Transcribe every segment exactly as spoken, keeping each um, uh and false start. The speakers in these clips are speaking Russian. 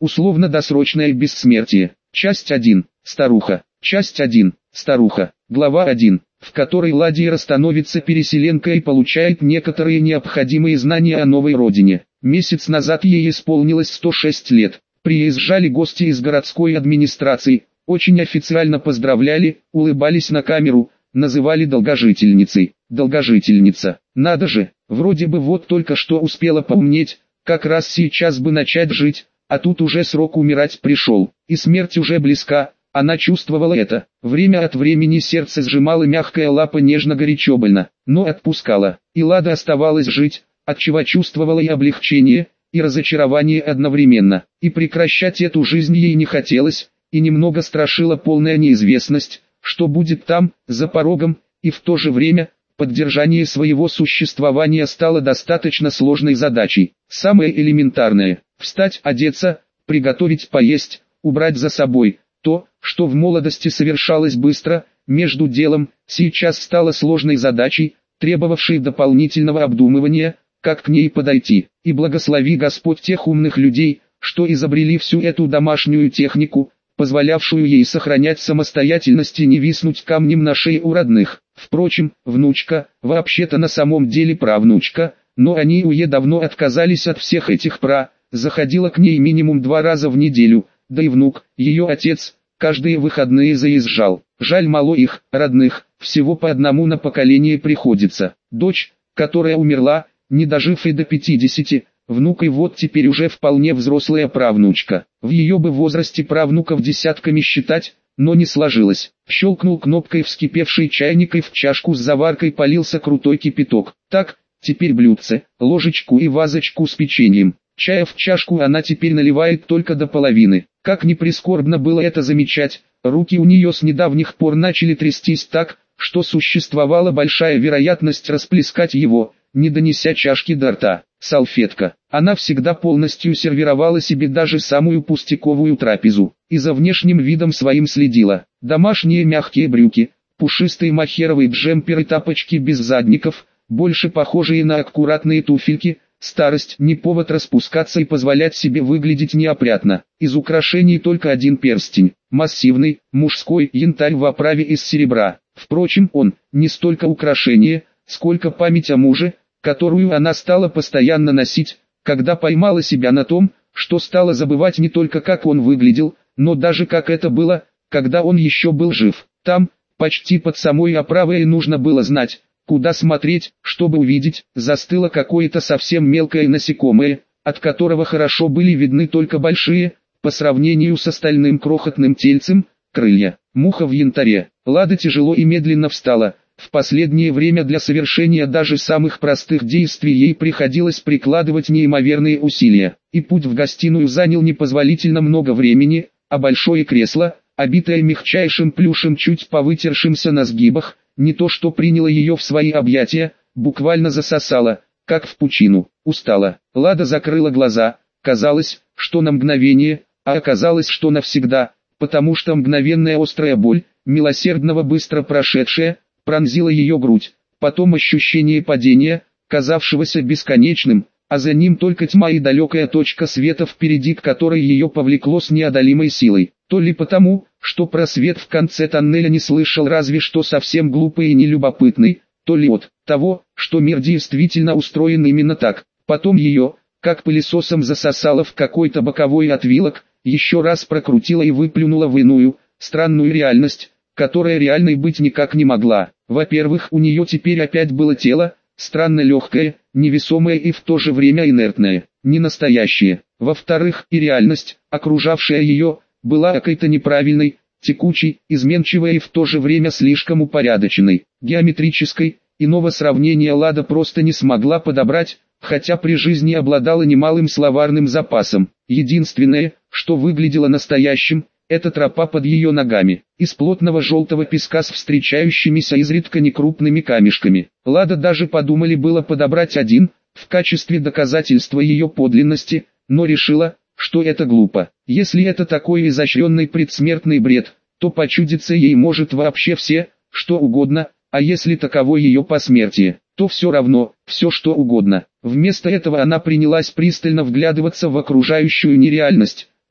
Условно-досрочное бессмертие. Часть один. Старуха. Часть один. Старуха. Глава один, в которой Ладьера становится переселенкой и получает некоторые необходимые знания о новой родине. Месяц назад ей исполнилось сто шесть лет. Приезжали гости из городской администрации, очень официально поздравляли, улыбались на камеру, называли долгожительницей. Долгожительница. Надо же, вроде бы вот только что успела поумнеть, как раз сейчас бы начать жить, а тут уже срок умирать пришел, и смерть уже близка. Она чувствовала это. Время от времени сердце сжимало мягкая лапа нежно-горячо больно, но отпускала. И Лада оставалась жить, отчего чувствовала и облегчение, и разочарование одновременно. И прекращать эту жизнь ей не хотелось, и немного страшила полная неизвестность, что будет там, за порогом, и в то же время, поддержание своего существования стало достаточно сложной задачей. Самое элементарное – встать, одеться, приготовить поесть, убрать за собой. То, что в молодости совершалось быстро, между делом, сейчас стало сложной задачей, требовавшей дополнительного обдумывания, как к ней подойти. И благослови Господь тех умных людей, что изобрели всю эту домашнюю технику, позволявшую ей сохранять самостоятельность и не виснуть камнем на шее у родных. Впрочем, внучка, вообще-то на самом деле правнучка, но они уе давно отказались от всех этих пра, заходила к ней минимум два раза в неделю. Да и внук, ее отец, каждые выходные заезжал. Жаль мало их, родных, всего по одному на поколение приходится. Дочь, которая умерла, не дожив и до пятидесяти, внук и вот теперь уже вполне взрослая правнучка. В ее бы возрасте правнуков десятками считать, но не сложилось. Щелкнул кнопкой вскипевший чайник и в чашку с заваркой полился крутой кипяток. Так, теперь блюдце, ложечку и вазочку с печеньем. Чая в чашку она теперь наливает только до половины. Как ни прискорбно было это замечать, руки у нее с недавних пор начали трястись так, что существовала большая вероятность расплескать его, не донеся чашки до рта. Салфетка. Она всегда полностью сервировала себе даже самую пустяковую трапезу, и за внешним видом своим следила. Домашние мягкие брюки, пушистый махеровый джемпер и тапочки без задников, больше похожие на аккуратные туфельки. Старость не повод распускаться и позволять себе выглядеть неопрятно. Из украшений только один перстень, массивный, мужской янтарь в оправе из серебра. Впрочем, он не столько украшение, сколько память о муже, которую она стала постоянно носить, когда поймала себя на том, что стала забывать не только как он выглядел, но даже как это было, когда он еще был жив. Там, почти под самой оправой, нужно было знать, куда смотреть, чтобы увидеть, застыло какое-то совсем мелкое насекомое, от которого хорошо были видны только большие, по сравнению с остальным крохотным тельцем, крылья. Муха в янтаре. Лада тяжело и медленно встала. В последнее время для совершения даже самых простых действий ей приходилось прикладывать неимоверные усилия. И путь в гостиную занял непозволительно много времени, а большое кресло, обитое мягчайшим плюшем чуть повытершимся на сгибах, не то что приняло ее в свои объятия, буквально засосало, как в пучину. Устала. Лада закрыла глаза. Казалось, что на мгновение, а оказалось, что навсегда, потому что мгновенная острая боль, милосердного быстро прошедшая, пронзила ее грудь. Потом ощущение падения, казавшегося бесконечным, а за ним только тьма и далекая точка света впереди, к которой ее повлекло с неодолимой силой. То ли потому, что просвет в конце тоннеля не слышал разве что совсем глупый и нелюбопытный, то ли от того, что мир действительно устроен именно так. Потом ее, как пылесосом засосало в какой-то боковой отвилок, еще раз прокрутила и выплюнула в иную, странную реальность, которая реальной быть никак не могла. Во-первых, у нее теперь опять было тело, странно легкое, невесомое и в то же время инертное, не настоящее. Во-вторых, и реальность, окружавшая ее, была какой-то неправильной, текучей, изменчивой и в то же время слишком упорядоченной, геометрической. Иного сравнения Лада просто не смогла подобрать, хотя при жизни обладала немалым словарным запасом. Единственное, что выглядело настоящим, это тропа под ее ногами, из плотного желтого песка с встречающимися изредка некрупными камешками. Лада даже подумали было подобрать один, в качестве доказательства ее подлинности, но решила, что это глупо. Если это такой изощренный предсмертный бред, то почудиться ей может вообще все, что угодно, а если таково ее посмертие, то все равно, все что угодно. Вместо этого она принялась пристально вглядываться в окружающую нереальность,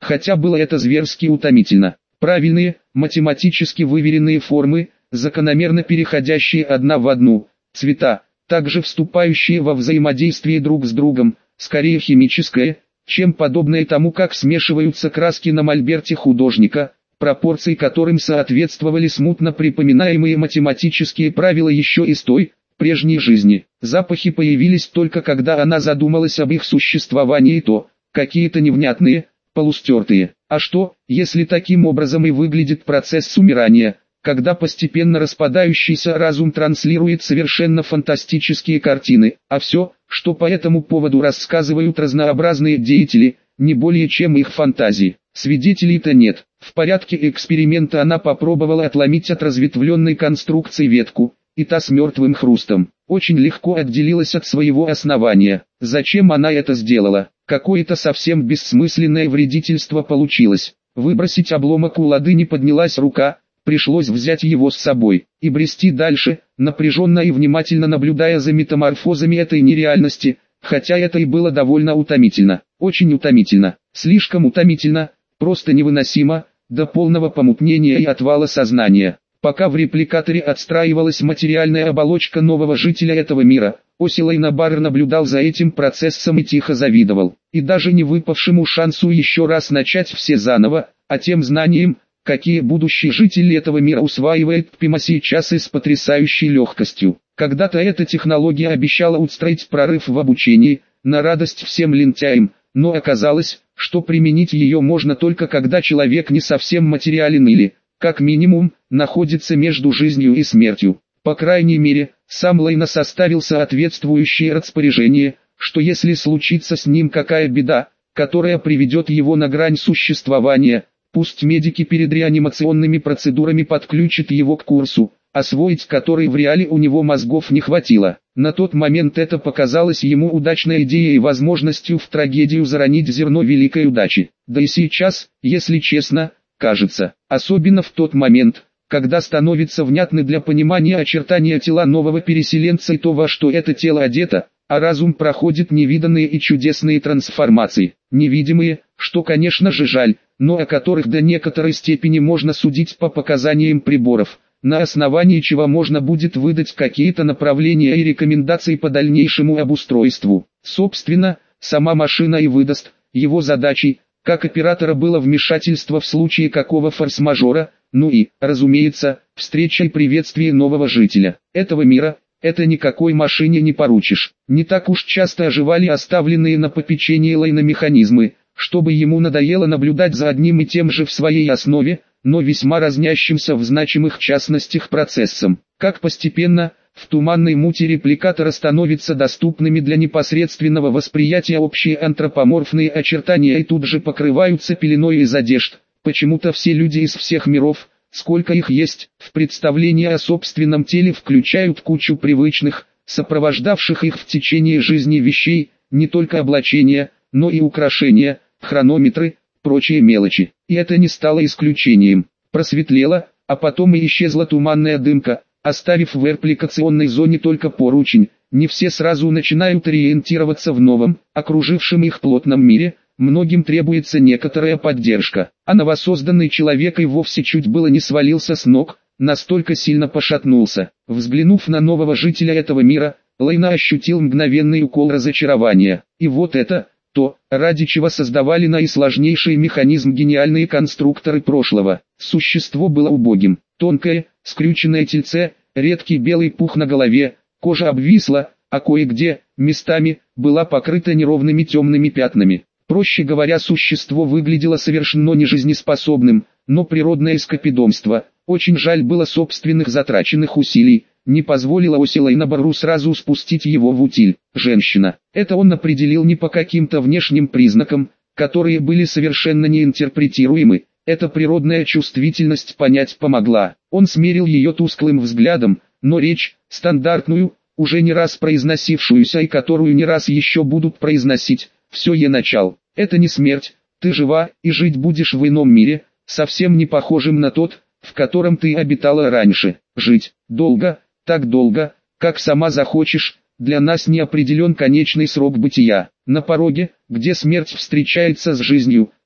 хотя было это зверски утомительно. Правильные, математически выверенные формы, закономерно переходящие одна в одну, цвета, также вступающие во взаимодействие друг с другом, скорее химическое, чем подобное тому, как смешиваются краски на мольберте художника, пропорции которым соответствовали смутно припоминаемые математические правила еще из той, прежней жизни. Запахи появились только когда она задумалась об их существовании, и то, какие-то невнятные, полустертые. А что, если таким образом и выглядит процесс умирания, когда постепенно распадающийся разум транслирует совершенно фантастические картины, а все, что по этому поводу рассказывают разнообразные деятели, не более чем их фантазии. Свидетелей-то нет. В порядке эксперимента она попробовала отломить от разветвленной конструкции ветку, и та с мертвым хрустом очень легко отделилась от своего основания. Зачем она это сделала? Какое-то совсем бессмысленное вредительство получилось. Выбросить обломок у ладыни поднялась рука, пришлось взять его с собой и брести дальше, напряженно и внимательно наблюдая за метаморфозами этой нереальности, хотя это и было довольно утомительно, очень утомительно, слишком утомительно, просто невыносимо, до полного помутнения и отвала сознания. Пока в репликаторе отстраивалась материальная оболочка нового жителя этого мира, О'Силейн Абар наблюдал за этим процессом и тихо завидовал, и даже не выпавшему шансу еще раз начать все заново, а тем знаниям, какие будущий житель этого мира усваивает прямо сейчас и с потрясающей легкостью. Когда-то эта технология обещала устроить прорыв в обучении, на радость всем лентяям, но оказалось, что применить ее можно только когда человек не совсем материален или, как минимум, находится между жизнью и смертью. По крайней мере, сам Лейна составил соответствующее распоряжение, что если случится с ним какая беда, которая приведет его на грань существования, пусть медики перед реанимационными процедурами подключат его к курсу, освоить который в реале у него мозгов не хватило. На тот момент это показалось ему удачной идеей и возможностью в трагедию заронить зерно великой удачи. Да и сейчас, если честно, кажется, особенно в тот момент, когда становится внятны для понимания очертания тела нового переселенца и то, во что это тело одето, а разум проходит невиданные и чудесные трансформации, невидимые, что конечно же жаль, но о которых до некоторой степени можно судить по показаниям приборов, на основании чего можно будет выдать какие-то направления и рекомендации по дальнейшему обустройству. Собственно, сама машина и выдаст, его задачей, как оператора было вмешательство в случае какого форс-мажора, ну и, разумеется, встреча и приветствие нового жителя этого мира. Это никакой машине не поручишь. Не так уж часто оживали оставленные на попечении Лейна механизмы, чтобы ему надоело наблюдать за одним и тем же в своей основе, но весьма разнящимся в значимых частностях процессом. Как постепенно, в туманной мути репликатора становятся доступными для непосредственного восприятия общие антропоморфные очертания и тут же покрываются пеленой из одежд. Почему-то все люди из всех миров, сколько их есть, в представлении о собственном теле включают кучу привычных, сопровождавших их в течение жизни вещей, не только облачения, но и украшения, хронометры, прочие мелочи. И это не стало исключением. Просветлело, а потом и исчезла туманная дымка, оставив в репликационной зоне только поручень. Не все сразу начинают ориентироваться в новом, окружившем их плотном мире. Многим требуется некоторая поддержка, а новосозданный человек и вовсе чуть было не свалился с ног, настолько сильно пошатнулся. Взглянув на нового жителя этого мира, Лейна ощутил мгновенный укол разочарования. И вот это, то, ради чего создавали наисложнейший механизм гениальные конструкторы прошлого. Существо было убогим, тонкое, скрюченное тельце, редкий белый пух на голове, кожа обвисла, а кое-где, местами, была покрыта неровными темными пятнами. Проще говоря, существо выглядело совершенно нежизнеспособным, но природное скопидомство, очень жаль было собственных затраченных усилий, не позволило О'Силейн Абару сразу спустить его в утиль. Женщина. Это он определил не по каким-то внешним признакам, которые были совершенно неинтерпретируемы. Эта природная чувствительность понять помогла. Он смерил ее тусклым взглядом, но речь, стандартную, уже не раз произносившуюся и которую не раз еще будут произносить, все е начал. Это не смерть, ты жива и жить будешь в ином мире, совсем не похожим на тот, в котором ты обитала раньше. Жить, долго, так долго, как сама захочешь, для нас не определен конечный срок бытия. На пороге, где смерть встречается с жизнью,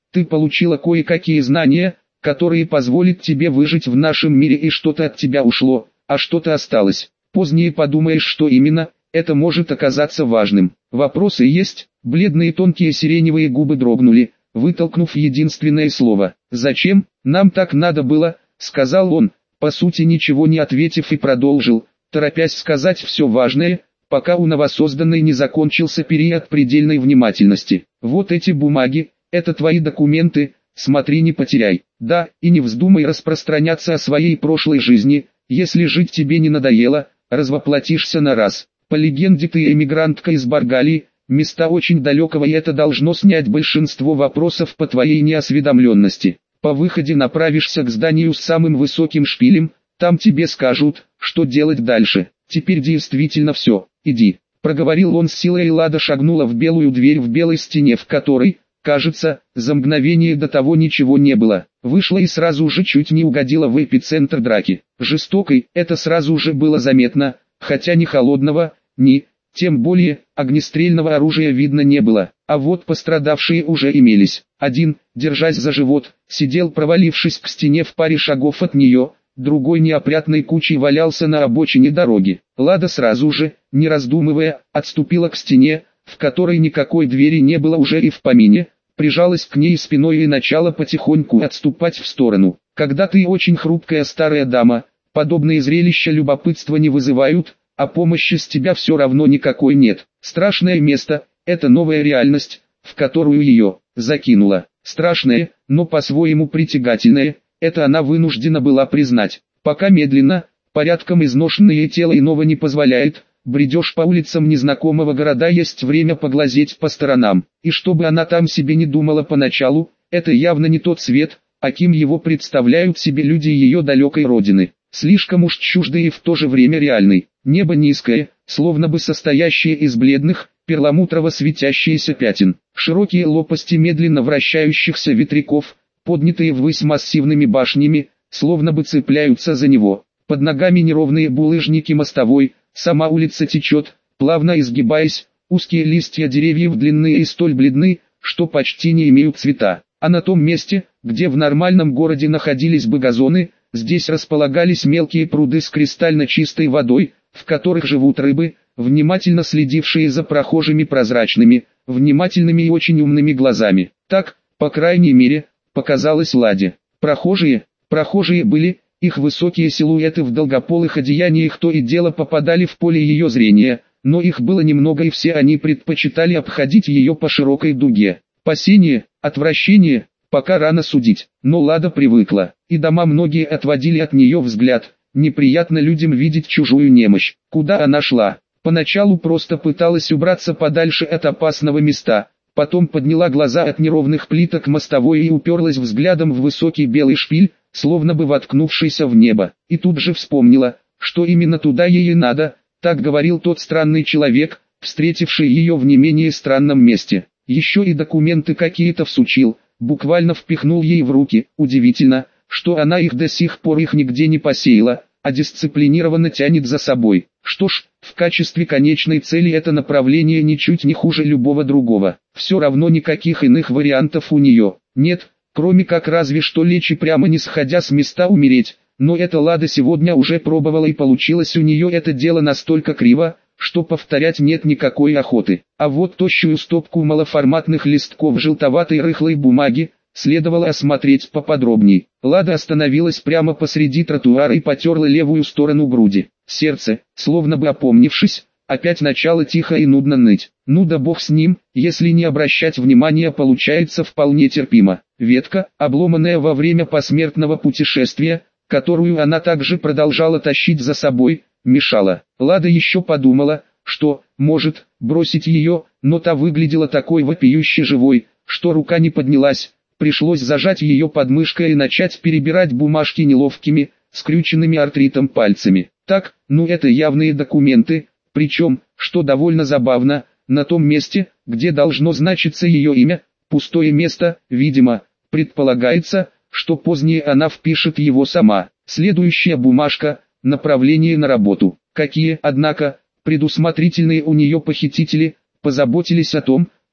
Ты получила кое-какие знания, которые позволят тебе выжить в нашем мире, и что-то от тебя ушло, а что-то осталось. Позднее подумаешь, что именно, это может оказаться важным. Вопросы есть?» Бледные тонкие сиреневые губы дрогнули, вытолкнув единственное слово. «Зачем? Нам так надо было», — сказал он, по сути ничего не ответив, и продолжил, торопясь сказать все важное, пока у новосозданной не закончился период предельной внимательности. «Вот эти бумаги, это твои документы, смотри не потеряй. Да, и не вздумай распространяться о своей прошлой жизни, если жить тебе не надоело, развоплотишься на раз. По легенде, ты эмигрантка из Баргалии, места очень далекого, и это должно снять большинство вопросов по твоей неосведомленности. По выходе направишься к зданию с самым высоким шпилем, там тебе скажут, что делать дальше. Теперь действительно все, иди», — проговорил он с силой, и Лада шагнула в белую дверь в белой стене, в которой, кажется, за мгновение до того ничего не было. Вышла и сразу же чуть не угодила в эпицентр драки. Жестокой, это сразу же было заметно, хотя ни холодного, ни, тем более, огнестрельного оружия видно не было, а вот пострадавшие уже имелись. Один, держась за живот, сидел, провалившись к стене в паре шагов от нее, другой неопрятной кучей валялся на обочине дороги. Лада сразу же, не раздумывая, отступила к стене, в которой никакой двери не было уже и в помине, прижалась к ней спиной и начала потихоньку отступать в сторону. Когда ты очень хрупкая старая дама, подобные зрелища любопытства не вызывают, а помощи с тебя все равно никакой нет. Страшное место – это новая реальность, в которую ее закинуло. Страшное, но по-своему притягательное, это она вынуждена была признать. Пока медленно, порядком изношенное тело иного не позволяет, бредешь по улицам незнакомого города, есть время поглазеть по сторонам. И чтобы она там себе не думала поначалу, это явно не тот свет, каким его представляют себе люди ее далекой родины. Слишком уж чуждый и в то же время реальный. Небо низкое, словно бы состоящее из бледных, перламутрово светящихся пятен. Широкие лопасти медленно вращающихся ветряков, поднятые ввысь массивными башнями, словно бы цепляются за него. Под ногами неровные булыжники мостовой, сама улица течет, плавно изгибаясь, узкие листья деревьев длинные и столь бледны, что почти не имеют цвета. А на том месте, где в нормальном городе находились бы газоны, здесь располагались мелкие пруды с кристально чистой водой, в которых живут рыбы, внимательно следившие за прохожими прозрачными, внимательными и очень умными глазами. Так, по крайней мере, показалось Ладе. Прохожие, прохожие были, их высокие силуэты в долгополых одеяниях то и дело попадали в поле ее зрения, но их было немного, и все они предпочитали обходить ее по широкой дуге. Опасение, отвращение, пока рано судить, но Лада привыкла, и дома многие отводили от нее взгляд. Неприятно людям видеть чужую немощь. Куда она шла? Поначалу просто пыталась убраться подальше от опасного места, потом подняла глаза от неровных плиток мостовой и уперлась взглядом в высокий белый шпиль, словно бы воткнувшийся в небо, и тут же вспомнила, что именно туда ей и надо, так говорил тот странный человек, встретивший ее в не менее странном месте. Еще и документы какие-то всучил, буквально впихнул ей в руки. Удивительно, что она их до сих пор их нигде не посеяла, а дисциплинированно тянет за собой. Что ж, в качестве конечной цели это направление ничуть не хуже любого другого. Все равно никаких иных вариантов у нее нет, кроме как разве что лечь и прямо не сходя с места умереть. Но это Лада сегодня уже пробовала, и получилось у нее это дело настолько криво, что повторять нет никакой охоты. А вот тощую стопку малоформатных листков желтоватой рыхлой бумаги следовало осмотреть поподробней. Лада остановилась прямо посреди тротуара и потерла левую сторону груди. Сердце, словно бы опомнившись, опять начало тихо и нудно ныть. Ну да бог с ним, если не обращать внимания, получается вполне терпимо. Ветка, обломанная во время посмертного путешествия, которую она также продолжала тащить за собой, мешала. Лада еще подумала, что, может, бросить ее, но та выглядела такой вопиюще живой, что рука не поднялась. Пришлось зажать ее подмышкой и начать перебирать бумажки неловкими, скрюченными артритом пальцами. Так, ну это явные документы, причем, что довольно забавно, на том месте, где должно значиться ее имя, пустое место, видимо, предполагается, что позднее она впишет его сама. Следующая бумажка – направление на работу. Какие, однако, предусмотрительные у нее похитители, позаботились о том,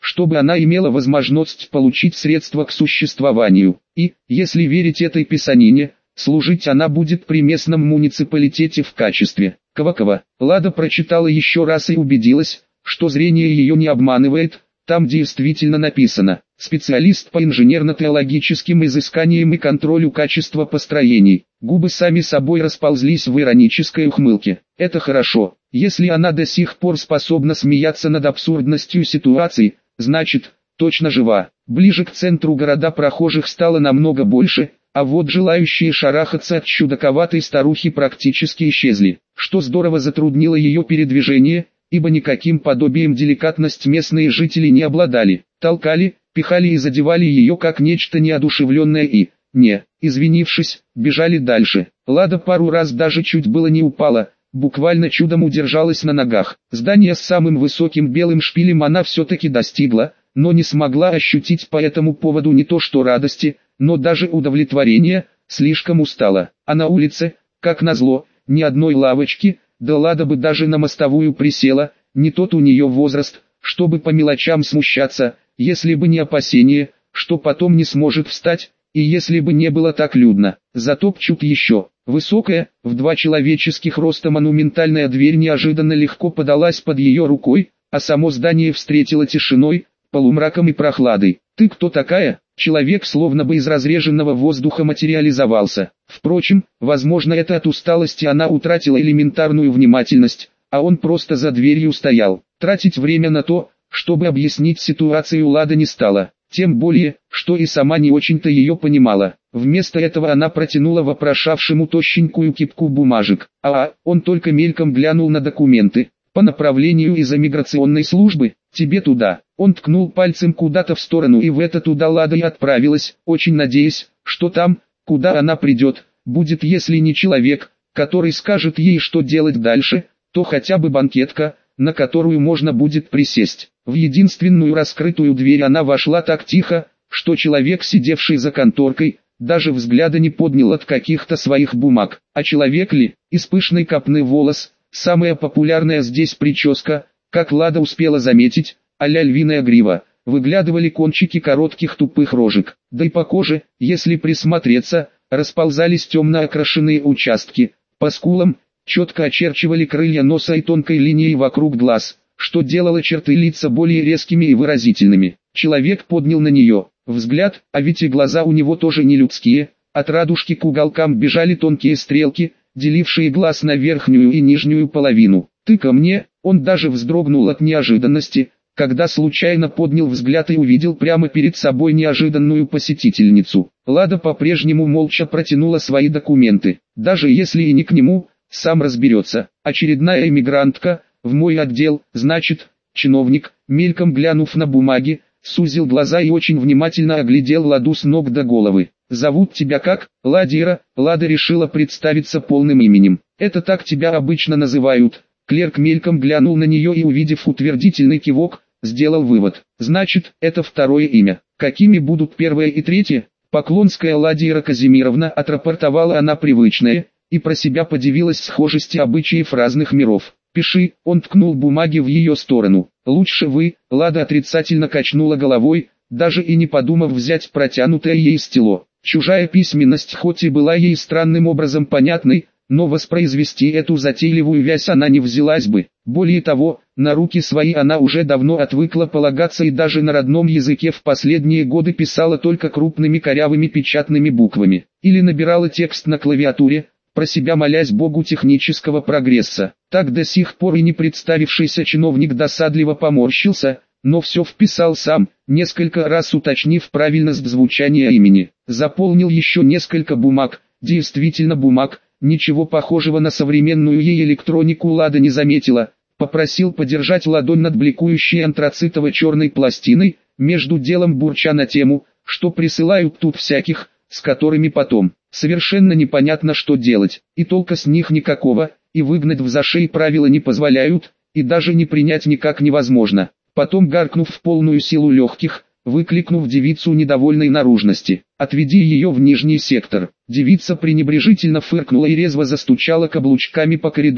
чтобы она имела возможность получить средства к существованию. И, если верить этой писанине, служить она будет при местном муниципалитете в качестве Квакова. Лада прочитала еще раз и убедилась, что зрение ее не обманывает. Там действительно написано: специалист по инженерно-теологическим изысканиям и контролю качества построений. Губы сами собой расползлись в иронической ухмылке. Это хорошо. Если она до сих пор способна смеяться над абсурдностью ситуации, значит, точно жива. Ближе к центру города прохожих стало намного больше, а вот желающие шарахаться от чудаковатой старухи практически исчезли, что здорово затруднило ее передвижение, ибо никаким подобием деликатность местные жители не обладали. Толкали, пихали и задевали ее как нечто неодушевленное и, не, извинившись, бежали дальше. Лада пару раз даже чуть было не упала, буквально чудом удержалась на ногах. Здание с самым высоким белым шпилем она все-таки достигла, но не смогла ощутить по этому поводу не то что радости, но даже удовлетворения, слишком устала. А на улице, как назло, ни одной лавочки, да Лада бы даже на мостовую присела, не тот у нее возраст, чтобы по мелочам смущаться, если бы не опасение, что потом не сможет встать, и если бы не было так людно. Затопчут еще. Высокая, в два человеческих роста монументальная дверь неожиданно легко подалась под ее рукой, а само здание встретило тишиной, полумраком и прохладой. «Ты кто такая?» Человек словно бы из разреженного воздуха материализовался. Впрочем, возможно, это от усталости она утратила элементарную внимательность, а он просто за дверью стоял. Тратить время на то, чтобы объяснить ситуацию, Лада не стала. Тем более, что и сама не очень-то ее понимала. Вместо этого она протянула вопрошавшему тощенькую кипку бумажек. А, он только мельком глянул на документы. По направлению из эмиграционной службы, тебе туда. Он ткнул пальцем куда-то в сторону, и в это туда Лада и отправилась, очень надеясь, что там, куда она придет, будет если не человек, который скажет ей, что делать дальше, то хотя бы банкетка, на которую можно будет присесть. В единственную раскрытую дверь она вошла так тихо, что человек, сидевший за конторкой, даже взгляда не поднял от каких-то своих бумаг. А человек ли? Из пышной копны волос, самая популярная здесь прическа, как Лада успела заметить, а-ля львиная грива, выглядывали кончики коротких тупых рожек. Да и по коже, если присмотреться, расползались темно окрашенные участки. По скулам четко очерчивали крылья носа и тонкой линией вокруг глаз, что делало черты лица более резкими и выразительными. Человек поднял на нее взгляд, а ведь и глаза у него тоже не людские. От радужки к уголкам бежали тонкие стрелки, делившие глаз на верхнюю и нижнюю половину. «Ты ко мне?» Он даже вздрогнул от неожиданности, когда случайно поднял взгляд и увидел прямо перед собой неожиданную посетительницу. Лада по-прежнему молча протянула свои документы. Даже если и не к нему, сам разберется. Очередная эмигрантка, в мой отдел, значит, чиновник, мельком глянув на бумаги, сузил глаза и очень внимательно оглядел Ладу с ног до головы. «Зовут тебя как?» «Ладира». Лада решила представиться полным именем. «Это так тебя обычно называют». Клерк мельком глянул на нее и, увидев утвердительный кивок, сделал вывод. «Значит, это второе имя. Какими будут первое и третье?» Поклонская Ладира Казимировна, отрапортовала она привычное, и про себя подивилась схожести обычаев разных миров. «Пиши», он ткнул бумаги в ее сторону. «Лучше вы», Лада отрицательно качнула головой, даже и не подумав взять протянутое ей стело. Чужая письменность хоть и была ей странным образом понятной, но воспроизвести эту затейливую вязь она не взялась бы. Более того, на руки свои она уже давно отвыкла полагаться и даже на родном языке в последние годы писала только крупными корявыми печатными буквами. Или набирала текст на клавиатуре, про себя молясь Богу технического прогресса. Так до сих пор и не представившийся чиновник досадливо поморщился, но все вписал сам, несколько раз уточнив правильность звучания имени. Заполнил еще несколько бумаг, действительно бумаг. Ничего похожего на современную ей электронику Лада не заметила. Попросил подержать ладонь над бликующей антрацитово-черной пластиной, между делом бурча на тему, что присылают тут всяких, с которыми потом совершенно непонятно что делать, и толка с них никакого, и выгнать в зашей правила не позволяют, и даже не принять никак невозможно. Потом, гаркнув в полную силу легких, выкликнув девицу недовольной наружности: «Отведи ее в нижний сектор». Девица пренебрежительно фыркнула и резво застучала каблучками по коридору,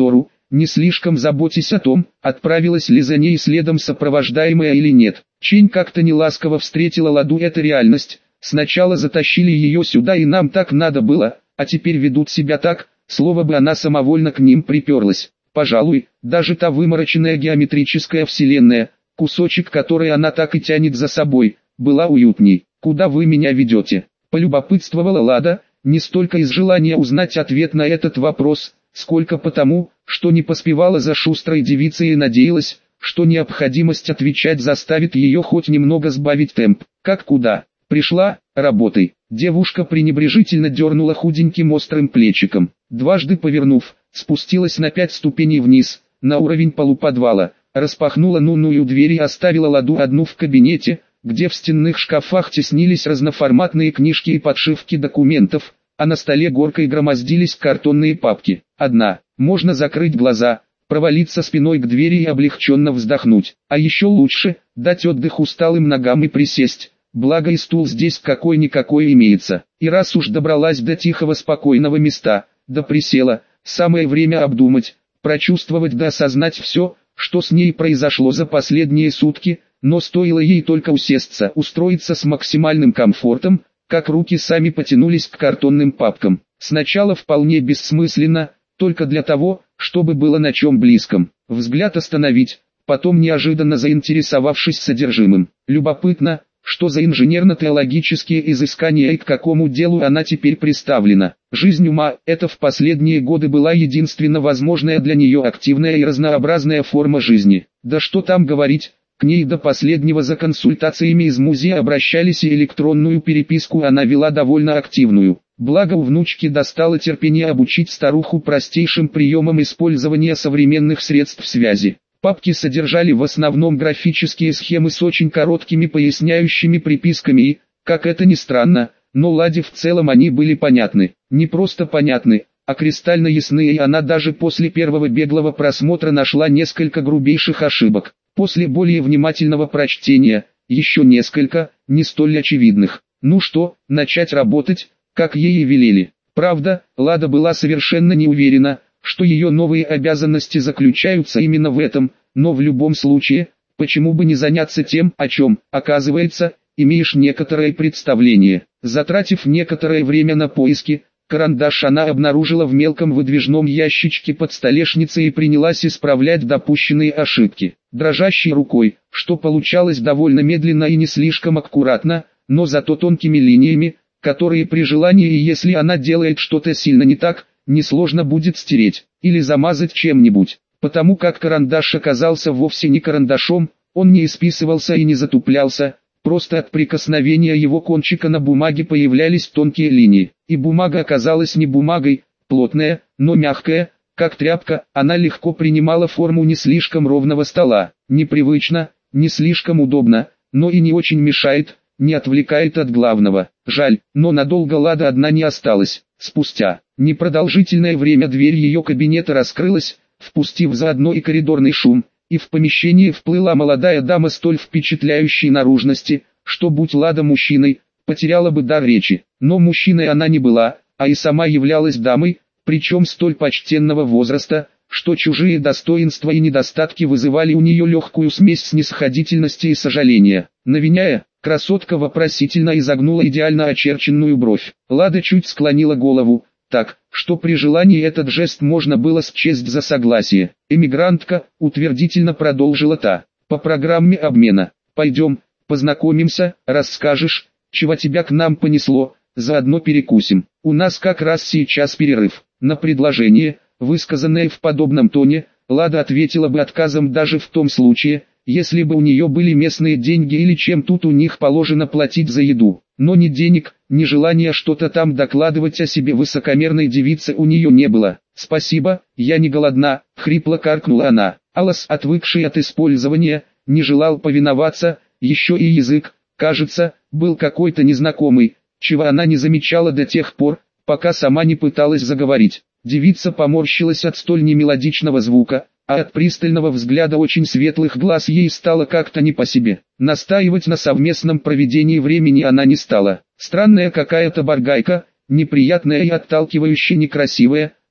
не слишком заботясь о том, отправилась ли за ней следом сопровождаемая или нет. Чень как-то неласково встретила Ладу, это реальность. Сначала затащили ее сюда и нам так надо было, а теперь ведут себя так, словно бы она самовольно к ним приперлась. Пожалуй, даже та вымороченная геометрическая вселенная, кусочек которой она так и тянет за собой, была уютней. «Куда вы меня ведете?» – полюбопытствовала Лада, не столько из желания узнать ответ на этот вопрос, сколько потому, что не поспевала за шустрой девицей и надеялась, что необходимость отвечать заставит ее хоть немного сбавить темп. «Как куда?» «Пришла, работай». Девушка пренебрежительно дернула худеньким острым плечиком. Дважды повернув, спустилась на пять ступеней вниз, на уровень полуподвала, распахнула нунную дверь и оставила Ладу одну в кабинете, где в стенных шкафах теснились разноформатные книжки и подшивки документов, а на столе горкой громоздились картонные папки. Одна, можно закрыть глаза, провалиться спиной к двери и облегченно вздохнуть. А еще лучше, дать отдых усталым ногам и присесть, благо и стул здесь какой-никакой имеется. И раз уж добралась до тихого спокойного места, да присела, самое время обдумать, прочувствовать да осознать все, что с ней произошло за последние сутки. Но стоило ей только усесться, устроиться с максимальным комфортом, как руки сами потянулись к картонным папкам. Сначала вполне бессмысленно, только для того, чтобы было на чем близком взгляд остановить, потом неожиданно заинтересовавшись содержимым. Любопытно, что за инженерно-теологические изыскания и к какому делу она теперь представлена. Жизнь ума – это в последние годы была единственно возможная для нее активная и разнообразная форма жизни. Да что там говорить, к ней до последнего за консультациями из музея обращались и электронную переписку она вела довольно активную. Благо у внучки достало терпение обучить старуху простейшим приемам использования современных средств связи. Папки содержали в основном графические схемы с очень короткими поясняющими приписками и, как это ни странно, но Ладе в целом они были понятны. Не просто понятны, а кристально ясны, и она даже после первого беглого просмотра нашла несколько грубейших ошибок. После более внимательного прочтения, еще несколько, не столь очевидных. Ну что, начать работать, как ей и велели. Правда, Лада была совершенно не уверена, что ее новые обязанности заключаются именно в этом, но в любом случае, почему бы не заняться тем, о чем, оказывается, имеешь некоторое представление. Затратив некоторое время на поиски, карандаш она обнаружила в мелком выдвижном ящичке под столешницей и принялась исправлять допущенные ошибки. Дрожащей рукой, что получалось довольно медленно и не слишком аккуратно, но зато тонкими линиями, которые при желании, и если она делает что-то сильно не так, несложно будет стереть или замазать чем-нибудь. Потому как карандаш оказался вовсе не карандашом, он не исписывался и не затуплялся, просто от прикосновения его кончика на бумаге появлялись тонкие линии. И бумага оказалась не бумагой, плотная, но мягкая, как тряпка, она легко принимала форму не слишком ровного стола. Непривычно, не слишком удобно, но и не очень мешает, не отвлекает от главного. Жаль, но надолго Лада одна не осталась. Спустя непродолжительное время дверь ее кабинета раскрылась, впустив заодно и коридорный шум, и в помещение вплыла молодая дама столь впечатляющей наружности, что, будь Лада мужчиной, потеряла бы дар речи. Но мужчиной она не была, а и сама являлась дамой, причем столь почтенного возраста, что чужие достоинства и недостатки вызывали у нее легкую смесь снисходительности и сожаления. Навиняя, красотка вопросительно изогнула идеально очерченную бровь. Лада чуть склонила голову, так, что при желании этот жест можно было счесть за согласие. Эмигрантка, утвердительно продолжила та, по программе обмена. Пойдем, познакомимся, расскажешь, чего тебя к нам понесло, заодно перекусим. У нас как раз сейчас перерыв. На предложение, высказанное в подобном тоне, Лада ответила бы отказом даже в том случае, если бы у нее были местные деньги или чем тут у них положено платить за еду. Но ни денег, ни желания что-то там докладывать о себе высокомерной девице у нее не было. «Спасибо, я не голодна», — хрипло каркнула она. Алас, отвыкший от использования, не желал повиноваться, еще и язык, кажется, был какой-то незнакомый, чего она не замечала до тех пор, пока сама не пыталась заговорить. Девица поморщилась от столь немелодичного звука, а от пристального взгляда очень светлых глаз ей стало как-то не по себе. Настаивать на совместном проведении времени она не стала. Странная какая-то баргайка, неприятная и отталкивающая, некрасивая,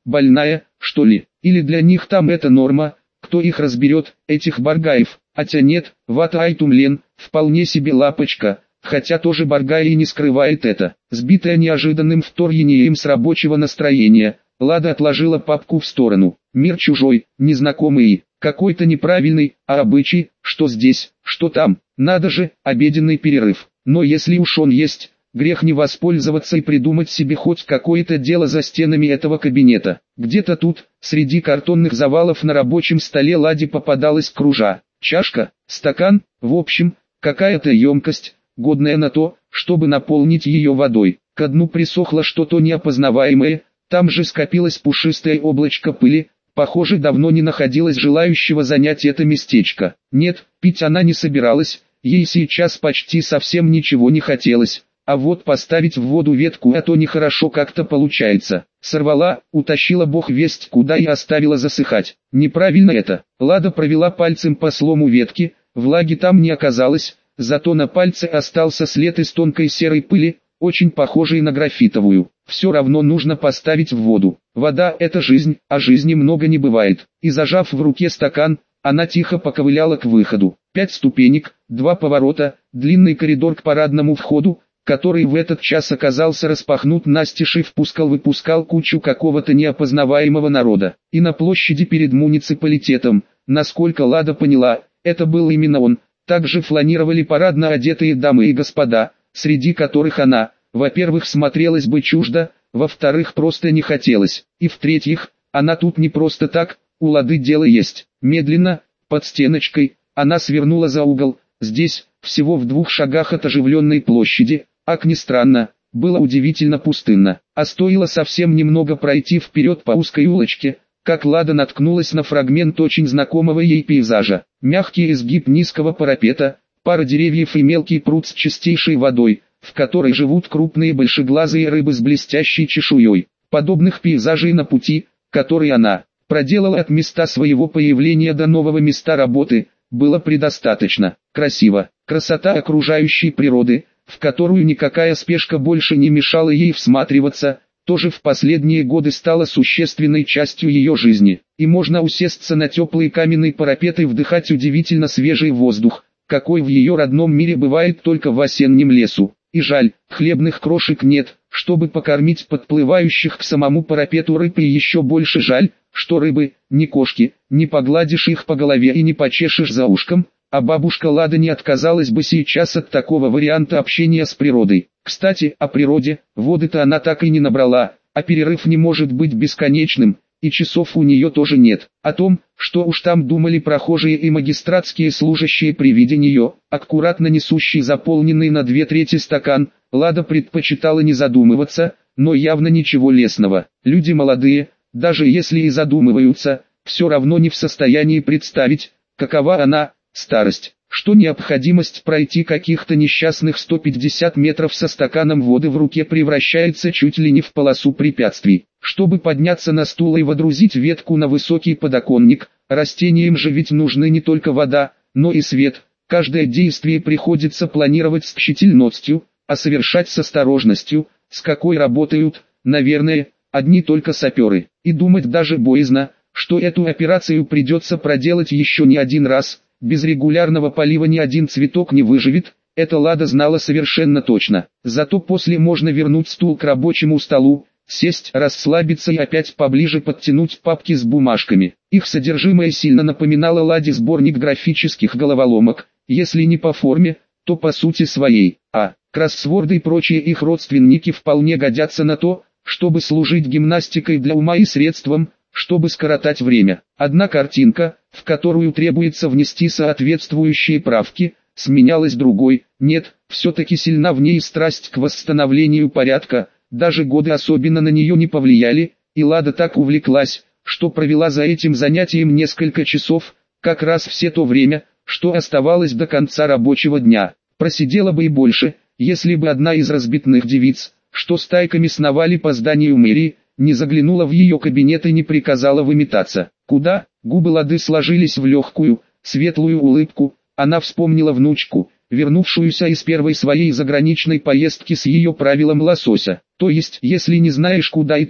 больная, что ли? Или для них там это норма? Кто их разберет, этих баргаев? Хотя нет, Вата Айтумлен, вполне себе лапочка, хотя тоже баргая и не скрывает это. Сбитая неожиданным вторжением с рабочего настроения, Лада отложила папку в сторону. Мир чужой, незнакомый, какой-то неправильный, а обычай, что здесь, что там, надо же, обеденный перерыв. Но если уж он есть, грех не воспользоваться и придумать себе хоть какое-то дело за стенами этого кабинета. Где-то тут, среди картонных завалов на рабочем столе Ладе попадалась кружа, чашка, стакан, в общем, какая-то емкость, годная на то, чтобы наполнить ее водой. Ко дну присохло что-то неопознаваемое, там же скопилось пушистое облачко пыли, похоже, давно не находилось желающего занять это местечко. Нет, пить она не собиралась, ей сейчас почти совсем ничего не хотелось. А вот поставить в воду ветку, а то нехорошо как-то получается. Сорвала, утащила бог весть куда и оставила засыхать. Неправильно это. Лада провела пальцем по слому ветки, влаги там не оказалось, зато на пальце остался след из тонкой серой пыли, очень похожей на графитовую. Все равно нужно поставить в воду. Вода – это жизнь, а жизни много не бывает. И зажав в руке стакан, она тихо поковыляла к выходу. Пять ступенек, два поворота, длинный коридор к парадному входу, который в этот час оказался распахнут настежь и впускал-выпускал кучу какого-то неопознаваемого народа. И на площади перед муниципалитетом, насколько Лада поняла, это был именно он, также фланировали парадно одетые дамы и господа, среди которых она, во-первых, смотрелась бы чуждо, во-вторых, просто не хотелось, и в-третьих, она тут не просто так, у Лады дело есть. Медленно, под стеночкой, она свернула за угол, здесь, всего в двух шагах от оживленной площади, как ни странно, было удивительно пустынно. А стоило совсем немного пройти вперед по узкой улочке, как Лада наткнулась на фрагмент очень знакомого ей пейзажа. Мягкий изгиб низкого парапета, пара деревьев и мелкий пруд с чистейшей водой, в которой живут крупные большеглазые рыбы с блестящей чешуей. Подобных пейзажей на пути, который она проделала от места своего появления до нового места работы, было предостаточно. Красиво. Красота окружающей природы, в которую никакая спешка больше не мешала ей всматриваться, тоже в последние годы стала существенной частью ее жизни. И можно усесться на теплый каменный парапет и вдыхать удивительно свежий воздух, какой в ее родном мире бывает только в осеннем лесу. И жаль, хлебных крошек нет, чтобы покормить подплывающих к самому парапету рыб, и еще больше жаль, что рыбы, не кошки, не погладишь их по голове и не почешешь за ушком, а бабушка Лада не отказалась бы сейчас от такого варианта общения с природой. Кстати, о природе, воды-то она так и не набрала, а перерыв не может быть бесконечным, и часов у нее тоже нет. О том, что уж там думали прохожие и магистратские служащие при виде нее, аккуратно несущий заполненный на две трети стакан, Лада предпочитала не задумываться, но явно ничего лесного. Люди молодые, даже если и задумываются, все равно не в состоянии представить, какова она, старость, что необходимость пройти каких-то несчастных сто пятьдесят метров со стаканом воды в руке превращается чуть ли не в полосу препятствий. Чтобы подняться на стул и водрузить ветку на высокий подоконник, растениям же ведь нужны не только вода, но и свет. Каждое действие приходится планировать с тщательностью, а совершать с осторожностью, с какой работают, наверное, одни только саперы. И думать даже боязно, что эту операцию придется проделать еще не один раз. Без регулярного полива ни один цветок не выживет, это Лада знала совершенно точно. Зато после можно вернуть стул к рабочему столу, сесть, расслабиться и опять поближе подтянуть папки с бумажками. Их содержимое сильно напоминало Ладе сборник графических головоломок, если не по форме, то по сути своей. А кроссворды и прочие их родственники вполне годятся на то, чтобы служить гимнастикой для ума и средством, чтобы скоротать время. Одна картинка, в которую требуется внести соответствующие правки, сменялась другой. Нет, все-таки сильна в ней страсть к восстановлению порядка, даже годы особенно на нее не повлияли, и Лада так увлеклась, что провела за этим занятием несколько часов, как раз все то время, что оставалось до конца рабочего дня. Просидела бы и больше, если бы одна из разбитных девиц, что стайками сновали по зданию мэрии, не заглянула в ее кабинет и не приказала выметаться. Куда? Губы Лады сложились в легкую, светлую улыбку. Она вспомнила внучку, вернувшуюся из первой своей заграничной поездки с ее правилом лосося. То есть, если не знаешь, куда идти,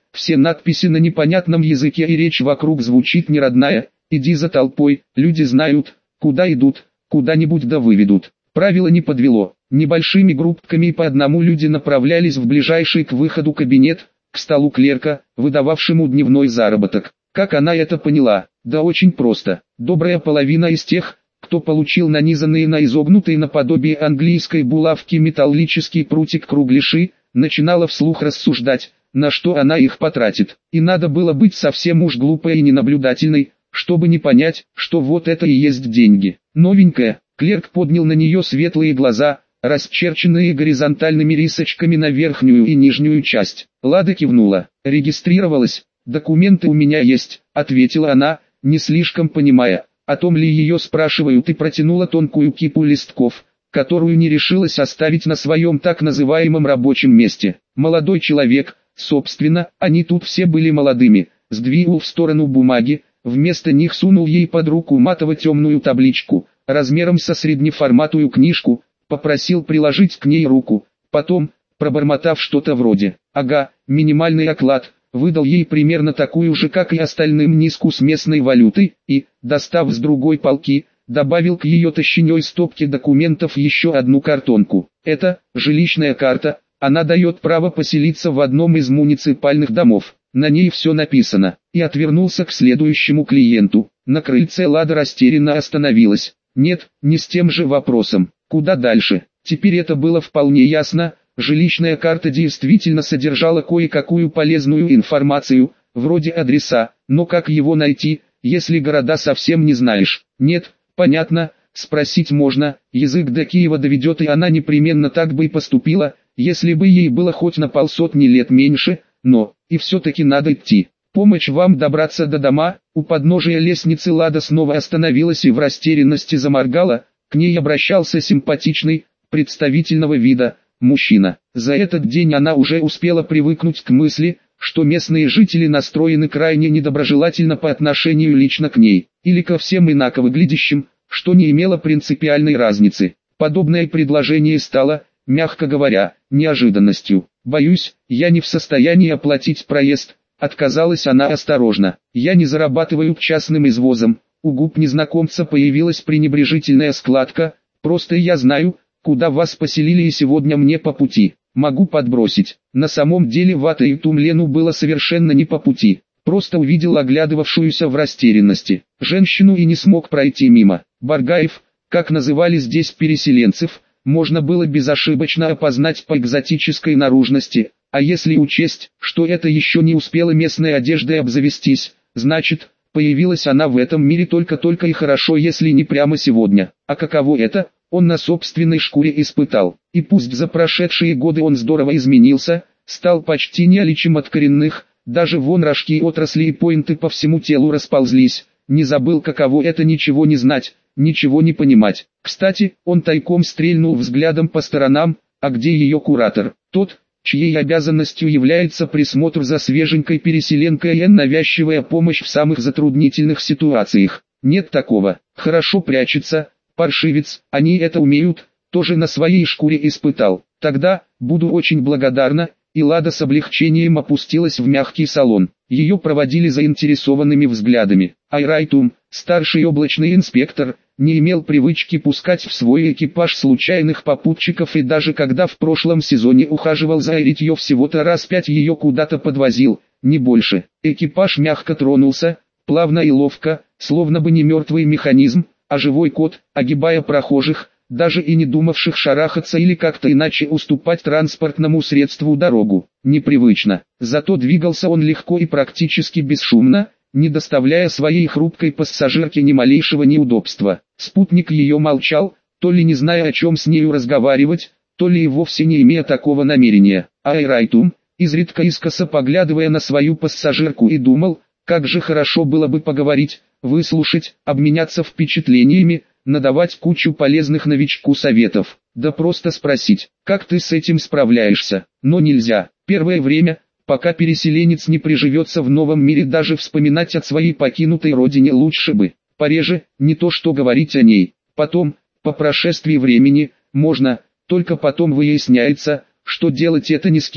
все надписи на непонятном языке и речь вокруг звучит неродная. Иди за толпой, люди знают, куда идут, куда-нибудь да выведут. Правило не подвело. Небольшими группками и по одному люди направлялись в ближайший к выходу кабинет, к столу клерка, выдававшему дневной заработок. Как она это поняла? Да очень просто. Добрая половина из тех, кто получил нанизанные на изогнутые наподобие английской булавки металлический прутик кругляши, начинала вслух рассуждать, на что она их потратит. И надо было быть совсем уж глупой и ненаблюдательной, чтобы не понять, что вот это и есть деньги. Новенькая, клерк поднял на нее светлые глаза, расчерченные горизонтальными рисочками на верхнюю и нижнюю часть. Лада кивнула. «Регистрировалась, документы у меня есть», — ответила она, не слишком понимая, о том ли ее спрашивают, и протянула тонкую кипу листков, которую не решилась оставить на своем так называемом рабочем месте. Молодой человек, собственно, они тут все были молодыми, сдвинул в сторону бумаги, вместо них сунул ей под руку матово-темную табличку, размером со среднеформатную книжку, попросил приложить к ней руку, потом, пробормотав что-то вроде «ага, минимальный оклад», выдал ей примерно такую же, как и остальным, низку с местной валютой, и, достав с другой полки, добавил к ее тащеней стопке документов еще одну картонку. Это жилищная карта, она дает право поселиться в одном из муниципальных домов. На ней все написано. И отвернулся к следующему клиенту. На крыльце Лада растерянно остановилась. Нет, не с тем же вопросом. Куда дальше? Теперь это было вполне ясно. Жилищная карта действительно содержала кое-какую полезную информацию, вроде адреса, но как его найти, если города совсем не знаешь? Нет, понятно, спросить можно, язык до Киева доведет, и она непременно так бы и поступила, если бы ей было хоть на полсотни лет меньше, но, и все-таки надо идти. Помочь вам добраться до дома. У подножия лестницы Лада снова остановилась и в растерянности заморгала, к ней обращался симпатичный, представительного вида, мужчина. За этот день она уже успела привыкнуть к мысли, что местные жители настроены крайне недоброжелательно по отношению лично к ней, или ко всем инако выглядящим, что не имело принципиальной разницы. Подобное предложение стало, мягко говоря, неожиданностью. «Боюсь, я не в состоянии оплатить проезд», — отказалась она осторожно. «Я не зарабатываю частным извозом». У губ незнакомца появилась пренебрежительная складка. «Просто я знаю, куда вас поселили, и сегодня мне по пути. Могу подбросить». На самом деле Вата Тумлену было совершенно не по пути. Просто увидел оглядывавшуюся в растерянности женщину и не смог пройти мимо. Баргаев, как называли здесь переселенцев, можно было безошибочно опознать по экзотической наружности, а если учесть, что это еще не успела местной одеждой обзавестись, значит, появилась она в этом мире только-только, и хорошо, если не прямо сегодня. А каково это, он на собственной шкуре испытал. И пусть за прошедшие годы он здорово изменился, стал почти неотличим от коренных, даже вон рожки и отрасли и поинты по всему телу расползлись, не забыл, каково это ничего не знать, ничего не понимать. Кстати, он тайком стрельнул взглядом по сторонам, а где ее куратор? Тот, чьей обязанностью является присмотр за свеженькой переселенкой и навязчивая помощь в самых затруднительных ситуациях. Нет такого. Хорошо прячется, паршивец, они это умеют, тоже на своей шкуре испытал. Тогда, буду очень благодарна. И Лада с облегчением опустилась в мягкий салон. Ее проводили заинтересованными взглядами. Айрайтум, старший облачный инспектор, не имел привычки пускать в свой экипаж случайных попутчиков, и даже когда в прошлом сезоне ухаживал за Айритьё, всего-то раз пять ее куда-то подвозил, не больше. Экипаж мягко тронулся, плавно и ловко, словно бы не мертвый механизм, а живой кот, огибая прохожих, даже и не думавших шарахаться или как-то иначе уступать транспортному средству дорогу. Непривычно. Зато двигался он легко и практически бесшумно, не доставляя своей хрупкой пассажирке ни малейшего неудобства. Спутник ее молчал, то ли не зная, о чем с нею разговаривать, то ли и вовсе не имея такого намерения. А Айрайтум, изредка искоса поглядывая на свою пассажирку, и думал, как же хорошо было бы поговорить, выслушать, обменяться впечатлениями, надавать кучу полезных новичку советов, да просто спросить, как ты с этим справляешься. Но нельзя. Первое время, пока переселенец не приживется в новом мире, даже вспоминать о своей покинутой родине лучше бы пореже, не то что говорить о ней. Потом, по прошествии времени, можно, только потом выясняется, что делать это ни с кем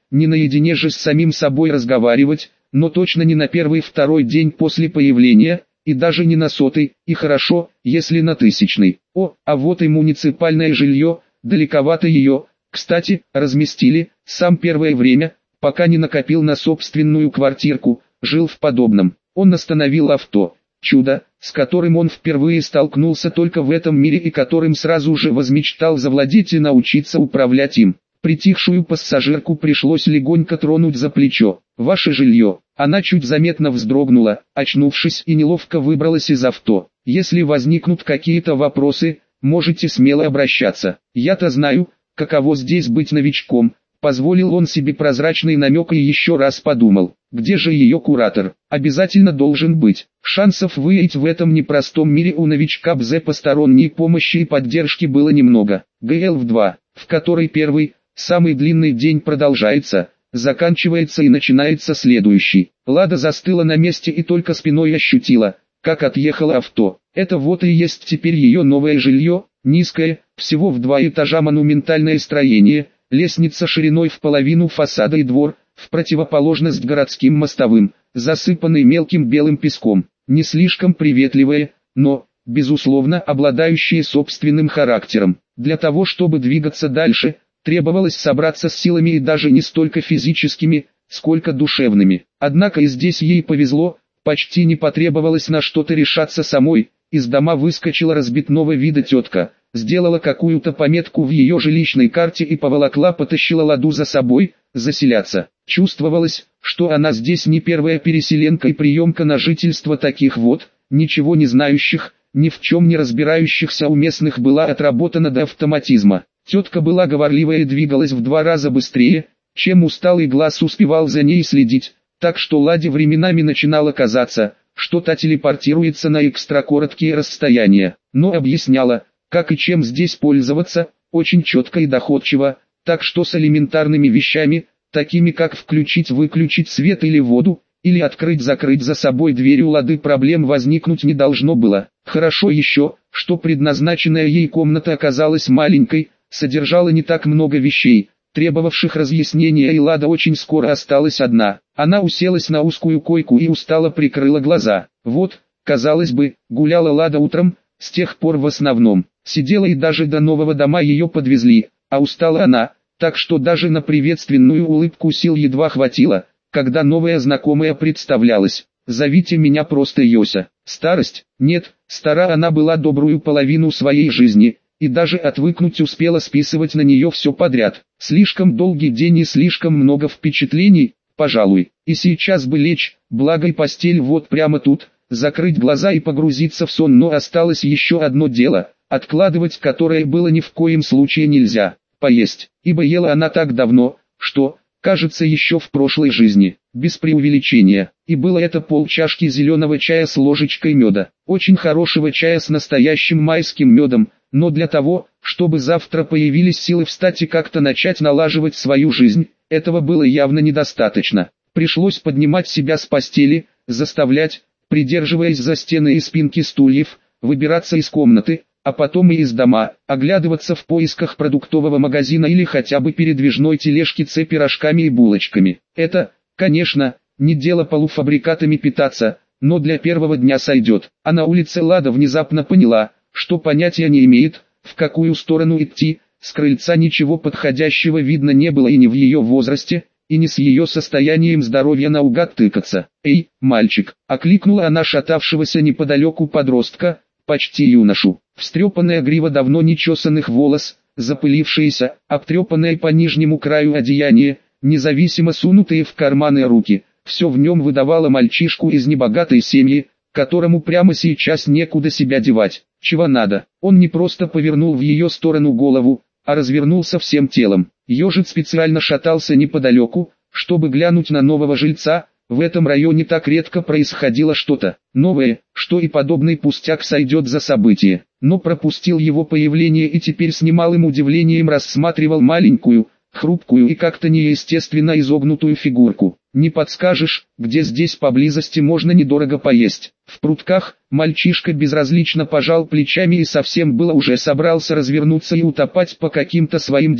не наедине же с самим собой разговаривать, но точно не на первый-второй день после появления, и даже не на сотый, и хорошо, если на тысячный. О, а вот и муниципальное жилье, далековато ее, кстати, разместили, сам первое время, пока не накопил на собственную квартирку, жил в подобном. Он остановил авто. Чудо, с которым он впервые столкнулся только в этом мире и которым сразу же возмечтал завладеть и научиться управлять им. Притихшую пассажирку пришлось легонько тронуть за плечо. «Ваше жилье». Она чуть заметно вздрогнула, очнувшись, и неловко выбралась из авто. «Если возникнут какие-то вопросы, можете смело обращаться. Я-то знаю, каково здесь быть новичком». Позволил он себе прозрачный намек и еще раз подумал, где же ее куратор, обязательно должен быть. Шансов выйти в этом непростом мире у новичка без посторонней помощи и поддержки было немного. Г Л В два, в которой первый, самый длинный день продолжается, заканчивается и начинается следующий. Лада застыла на месте и только спиной ощутила, как отъехало авто. Это вот и есть теперь ее новое жилье, низкое, всего в два этажа монументальное строение, лестница шириной в половину фасада и двор, в противоположность городским мостовым, засыпанный мелким белым песком, не слишком приветливые, но, безусловно, обладающие собственным характером. Для того, чтобы двигаться дальше, требовалось собраться с силами и даже не столько физическими, сколько душевными. Однако и здесь ей повезло, почти не потребовалось на что-то решаться самой, из дома выскочила разбитного вида тетка, сделала какую-то пометку в ее жилищной карте и поволокла, потащила Ладу за собой, заселяться. Чувствовалось, что она здесь не первая переселенка и приемка на жительство таких вот, ничего не знающих, ни в чем не разбирающихся у местных была отработана до автоматизма. Тетка была говорливая и двигалась в два раза быстрее, чем усталый глаз успевал за ней следить, так что Ладе временами начинало казаться, что та телепортируется на экстракороткие расстояния, но объясняла, как и чем здесь пользоваться, очень четко и доходчиво, так что с элементарными вещами, такими как включить-выключить свет или воду, или открыть-закрыть за собой дверь у Лады, проблем возникнуть не должно было. Хорошо еще, что предназначенная ей комната оказалась маленькой, содержала не так много вещей, требовавших разъяснения, и Лада очень скоро осталась одна. Она уселась на узкую койку и устало прикрыла глаза. Вот, казалось бы, гуляла Лада утром, с тех пор в основном, сидела и даже до нового дома ее подвезли, а устала она, так что даже на приветственную улыбку сил едва хватило, когда новая знакомая представлялась. «Зовите меня просто Йося». Старость? Нет, стара она была добрую половину своей жизни, и даже отвыкнуть успела списывать на нее все подряд. Слишком долгий день и слишком много впечатлений, пожалуй. И сейчас бы лечь, благо и постель вот прямо тут, закрыть глаза и погрузиться в сон, но осталось еще одно дело, откладывать которое было ни в коем случае нельзя. Поесть, ибо ела она так давно, что, кажется, еще в прошлой жизни, без преувеличения, и было это полчашки зеленого чая с ложечкой меда, очень хорошего чая с настоящим майским медом, но для того, чтобы завтра появились силы встать и как-то начать налаживать свою жизнь, этого было явно недостаточно. Пришлось поднимать себя с постели, заставлять, придерживаясь за стены и спинки стульев, выбираться из комнаты, а потом и из дома, оглядываться в поисках продуктового магазина или хотя бы передвижной тележки с пирожками и булочками. Это, конечно, не дело полуфабрикатами питаться, но для первого дня сойдет. А на улице Лада внезапно поняла, что понятия не имеет, в какую сторону идти, с крыльца ничего подходящего видно не было и не в ее возрасте, и не с ее состоянием здоровья наугад тыкаться. «Эй, мальчик!» — окликнула она шатавшегося неподалеку подростка, почти юношу. Встрепанная грива давно нечесанных волос, запылившиеся, обтрепанное по нижнему краю одеяние, независимо сунутые в карманы руки, все в нем выдавало мальчишку из небогатой семьи, которому прямо сейчас некуда себя девать. Чего надо? Он не просто повернул в ее сторону голову, а развернулся всем телом. Ежик специально шатался неподалеку, чтобы глянуть на нового жильца. В этом районе так редко происходило что-то новое, что и подобный пустяк сойдет за событие. Но пропустил его появление и теперь с немалым удивлением рассматривал маленькую, хрупкую и как-то неестественно изогнутую фигурку. Не подскажешь, где здесь поблизости можно недорого поесть? В Прутках? Мальчишка безразлично пожал плечами и совсем было уже собрался развернуться и утопать по каким-то своим делам,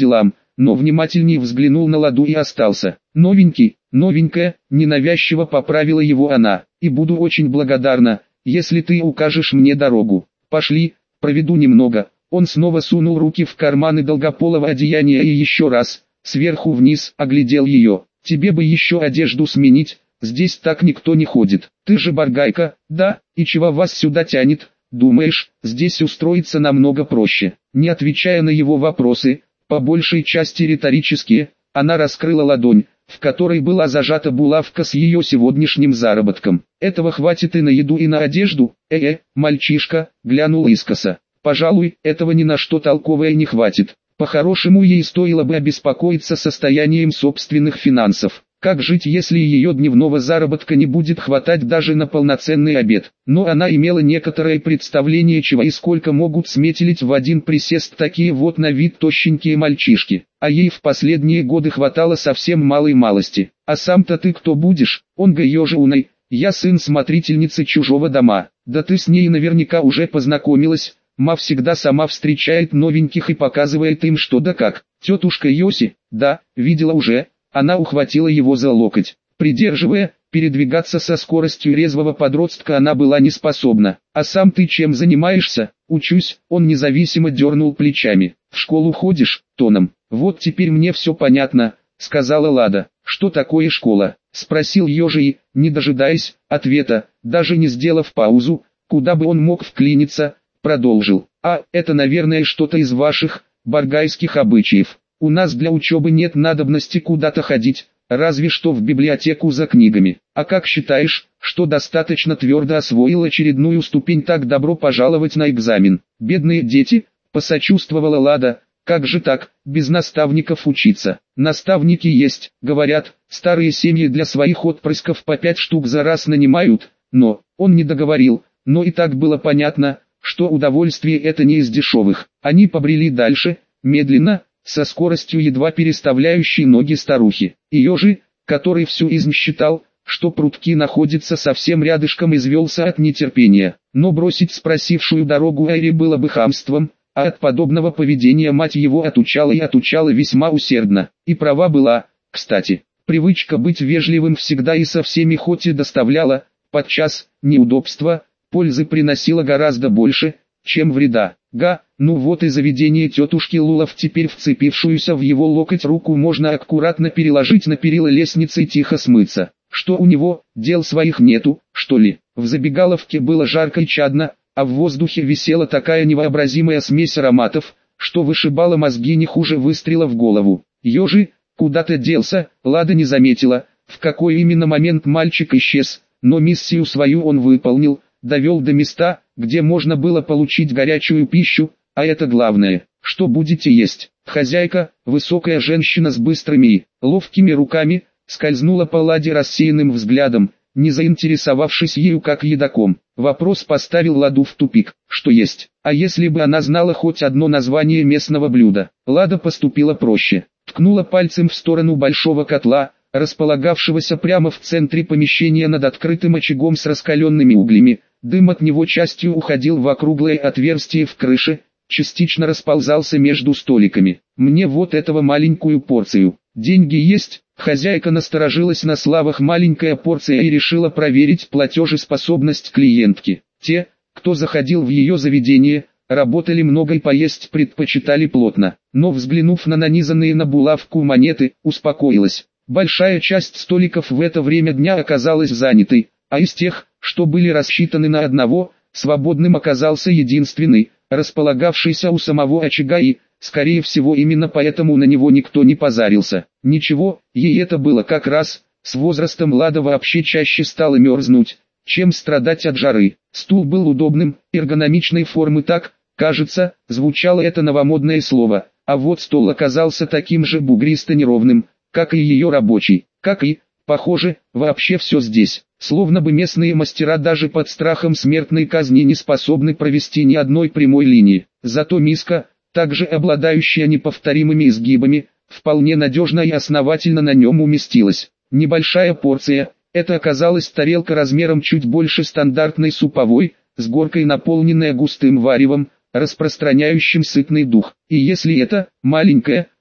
но внимательнее взглянул на ладу и остался. «Новенький, новенькая», ненавязчиво поправила его она, «и буду очень благодарна, если ты укажешь мне дорогу. Пошли, проведу немного». Он снова сунул руки в карманы долгополого одеяния и еще раз, сверху вниз, оглядел ее. «Тебе бы еще одежду сменить, здесь так никто не ходит. Ты же баргайка, да, и чего вас сюда тянет? Думаешь, здесь устроиться намного проще?» Не отвечая на его вопросы, по большей части риторические, она раскрыла ладонь, в которой была зажата булавка с ее сегодняшним заработком. «Этого хватит и на еду, и на одежду?» «Э-э, мальчишка», глянул искоса. «Пожалуй, этого ни на что толковое не хватит. По-хорошему ей стоило бы обеспокоиться состоянием собственных финансов. Как жить, если ее дневного заработка не будет хватать даже на полноценный обед?» Но она имела некоторое представление, чего и сколько могут сметелить в один присест такие вот на вид тощенькие мальчишки. А ей в последние годы хватало совсем малой малости. «А сам-то ты кто будешь?» Он гаежеуной. «Я сын смотрительницы чужого дома». «Да ты с ней наверняка уже познакомилась. Ма всегда сама встречает новеньких и показывает им что да как». «Тетушка Йоси?» «Да, видела уже». Она ухватила его за локоть. Придерживая, передвигаться со скоростью резвого подростка она была не способна. «А сам ты чем занимаешься?» «Учусь», он независимо дернул плечами. «В школу ходишь?» Тоном. «Вот теперь мне все понятно», сказала Лада. «Что такое школа?» Спросил Ёжи и, не дожидаясь ответа, даже не сделав паузу, куда бы он мог вклиниться, продолжил. «А, это, наверное, что-то из ваших, баргайских обычаев. У нас для учебы нет надобности куда-то ходить, разве что в библиотеку за книгами. А как считаешь, что достаточно твердо освоил очередную ступень, так добро пожаловать на экзамен?» «Бедные дети», посочувствовала Лада, «как же так, без наставников учиться?» «Наставники есть, говорят, старые семьи для своих отпрысков по пять штук за раз нанимают», но, он не договорил, но и так было понятно, что удовольствие это не из дешевых. Они побрели дальше, медленно, со скоростью едва переставляющей ноги старухи. Ее же, который всю жизнь считал, что прутки находятся совсем рядышком, извелся от нетерпения. Но бросить спросившую дорогу Айри было бы хамством, а от подобного поведения мать его отучала и отучала весьма усердно. И права была, кстати. Привычка быть вежливым всегда и со всеми хоть и доставляла, подчас, неудобства, пользы приносила гораздо больше, чем вреда. Га, ну вот и заведение тетушки Лулов. Теперь вцепившуюся в его локоть руку можно аккуратно переложить на перила лестницы и тихо смыться. Что у него, дел своих нету, что ли? В забегаловке было жарко и чадно, а в воздухе висела такая невообразимая смесь ароматов, что вышибала мозги не хуже выстрела в голову. Ёжи, куда-то делся, Лада не заметила, в какой именно момент мальчик исчез, но миссию свою он выполнил, довел до места, где можно было получить горячую пищу, а это главное. «Что будете есть?» Хозяйка, высокая женщина с быстрыми и ловкими руками, скользнула по Ладе рассеянным взглядом, не заинтересовавшись ею как едоком. Вопрос поставил Ладу в тупик. Что есть? А если бы она знала хоть одно название местного блюда? Лада поступила проще. Ткнула пальцем в сторону большого котла, располагавшегося прямо в центре помещения над открытым очагом с раскаленными углями. Дым от него частью уходил в округлое отверстие в крыше, частично расползался между столиками. «Мне вот этого маленькую порцию. Деньги есть?» Хозяйка насторожилась на словах «маленькая порция» и решила проверить платежеспособность клиентки. Те, кто заходил в ее заведение, работали много и поесть предпочитали плотно, но взглянув на нанизанные на булавку монеты, успокоилась. Большая часть столиков в это время дня оказалась занятой, а из тех, что были рассчитаны на одного, свободным оказался единственный, располагавшийся у самого очага, и, скорее всего, именно поэтому на него никто не позарился. Ничего, ей это было как раз, с возрастом Лада вообще чаще стала мерзнуть, чем страдать от жары. Стул был удобным, эргономичной формы, так, кажется, звучало это новомодное слово, а вот стол оказался таким же бугристо-неровным, как и ее рабочий, как и, похоже, вообще все здесь. Словно бы местные мастера даже под страхом смертной казни не способны провести ни одной прямой линии. Зато миска, также обладающая неповторимыми изгибами, вполне надежно и основательно на нем уместилась. Небольшая порция, это оказалась тарелка размером чуть больше стандартной суповой, с горкой наполненная густым варевом, распространяющим сытный дух. И если это, маленькая,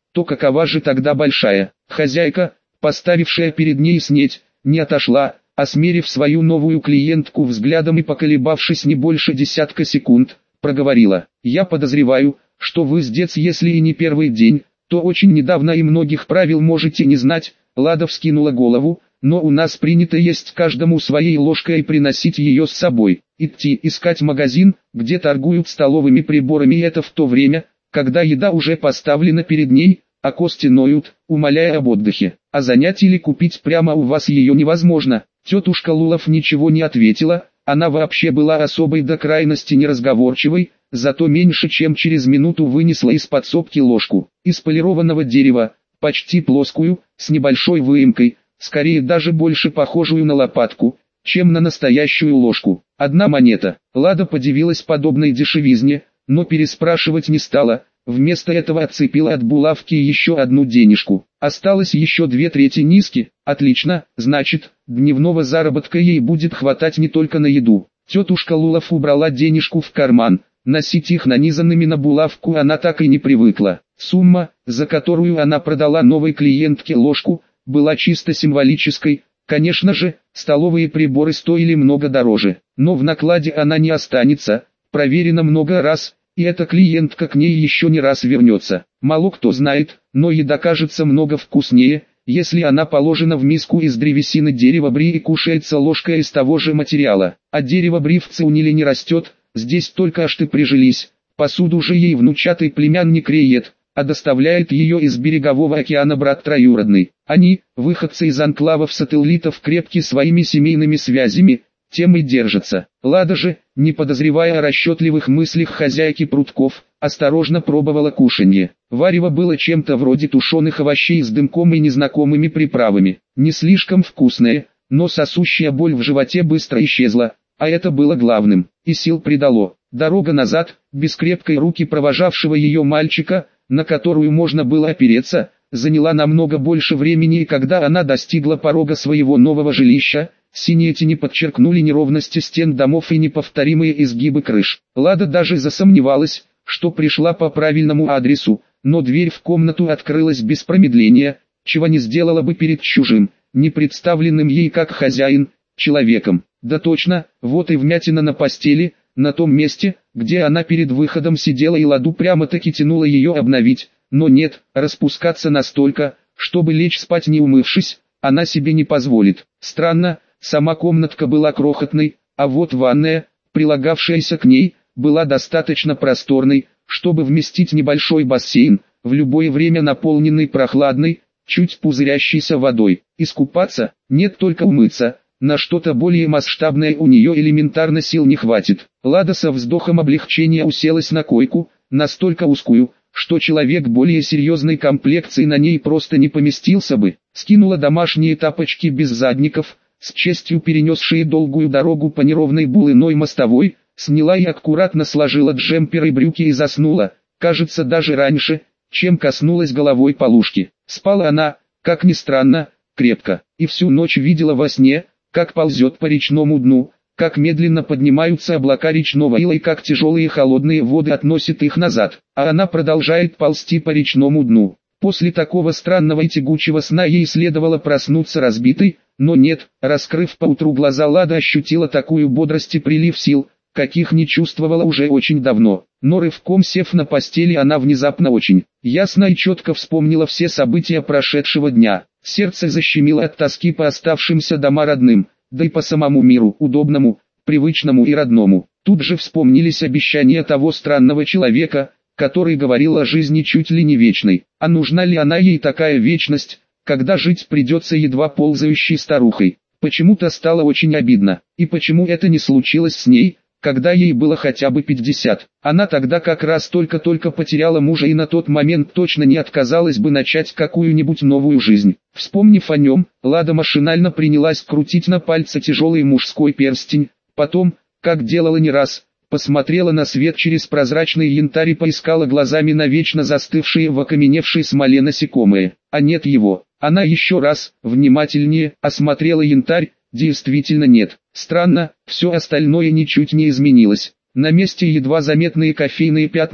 то какова же тогда большая? Хозяйка, поставившая перед ней снеть, не отошла, осмерив свою новую клиентку взглядом и поколебавшись не больше десятка секунд, проговорила: «Я подозреваю, что вы здесь, если и не первый день, то очень недавно и многих правил можете не знать». Лада вскинула голову: «Но у нас принято есть каждому своей ложкой и приносить ее с собой. Идти искать магазин, где торгуют столовыми приборами, и это в то время, когда еда уже поставлена перед ней, а кости ноют, умоляя об отдыхе. А занять или купить прямо у вас ее невозможно». Тетушка Лулов ничего не ответила, она вообще была особой до крайности неразговорчивой, зато меньше чем через минуту вынесла из подсобки ложку, из полированного дерева, почти плоскую, с небольшой выемкой, скорее даже больше похожую на лопатку, чем на настоящую ложку. Одна монета. Лада подивилась подобной дешевизне, но переспрашивать не стала, вместо этого отцепила от булавки еще одну денежку. Осталось еще две трети низки. Отлично, значит, дневного заработка ей будет хватать не только на еду. Тетушка Лулов убрала денежку в карман, носить их нанизанными на булавку она так и не привыкла. Сумма, за которую она продала новой клиентке ложку, была чисто символической. Конечно же, столовые приборы стоили много дороже, но в накладе она не останется, проверено много раз, и эта клиентка к ней еще не раз вернется. Мало кто знает, но еда кажется много вкуснее, если она положена в миску из древесины дерева бри и кушается ложкой из того же материала. А дерево бри в Циуниле не растет, здесь только ашты прижились. Посуду же ей внучатый племянник реет, а доставляет ее из берегового океана брат троюродный. Они, выходцы из анклавов-сателлитов, крепки своими семейными связями, тем и держатся. Лада же, не подозревая о расчетливых мыслях хозяйки прутков, осторожно пробовала кушанье. Варево было чем-то вроде тушеных овощей с дымком и незнакомыми приправами. Не слишком вкусное, но сосущая боль в животе быстро исчезла, а это было главным, и сил придало. Дорога назад, без крепкой руки провожавшего ее мальчика, на которую можно было опереться, заняла намного больше времени, и когда она достигла порога своего нового жилища, синие тени подчеркнули неровности стен домов и неповторимые изгибы крыш. Лада даже засомневалась, что пришла по правильному адресу, но дверь в комнату открылась без промедления, чего не сделала бы перед чужим, не представленным ей как хозяин, человеком. Да точно, вот и вмятина на постели, на том месте, где она перед выходом сидела, и Ладу прямо-таки тянула ее обновить, но нет, распускаться настолько, чтобы лечь спать не умывшись, она себе не позволит. Странно, сама комнатка была крохотной, а вот ванная, прилагавшаяся к ней, была достаточно просторной, чтобы вместить небольшой бассейн, в любое время наполненный прохладной, чуть пузырящейся водой. Искупаться, нет, только умыться. На что-то более масштабное у нее элементарно сил не хватит. Лада со вздохом облегчения уселась на койку, настолько узкую, что человек более серьезной комплекции на ней просто не поместился бы. Скинула домашние тапочки без задников, с честью перенесшие долгую дорогу по неровной булыной мостовой, сняла и аккуратно сложила джемпер и брюки и заснула, кажется, даже раньше, чем коснулась головой полушки. Спала она, как ни странно, крепко, и всю ночь видела во сне, как ползет по речному дну, как медленно поднимаются облака речного ила и как тяжелые холодные воды относят их назад, а она продолжает ползти по речному дну. После такого странного и тягучего сна ей следовало проснуться разбитой, но нет, раскрыв поутру глаза, Лада ощутила такую бодрость и прилив сил, каких не чувствовала уже очень давно. Но рывком сев на постели, она внезапно очень ясно и четко вспомнила все события прошедшего дня. Сердце защемило от тоски по оставшимся дома родным, да и по самому миру, удобному, привычному и родному. Тут же вспомнились обещания того странного человека, который говорил о жизни чуть ли не вечной. А нужна ли она ей такая вечность, когда жить придется едва ползающей старухой? Почему-то стало очень обидно. И почему это не случилось с ней, когда ей было хотя бы пятьдесят? Она тогда как раз только-только потеряла мужа и на тот момент точно не отказалась бы начать какую-нибудь новую жизнь. Вспомнив о нем, Лада машинально принялась крутить на пальце тяжелый мужской перстень, потом, как делала не раз, посмотрела на свет через прозрачный янтарь и поискала глазами навечно застывшие в окаменевшей смоле насекомые. А нет его. Она еще раз, внимательнее, осмотрела янтарь. Действительно нет. Странно, все остальное ничуть не изменилось. На месте едва заметные кофейные пятна,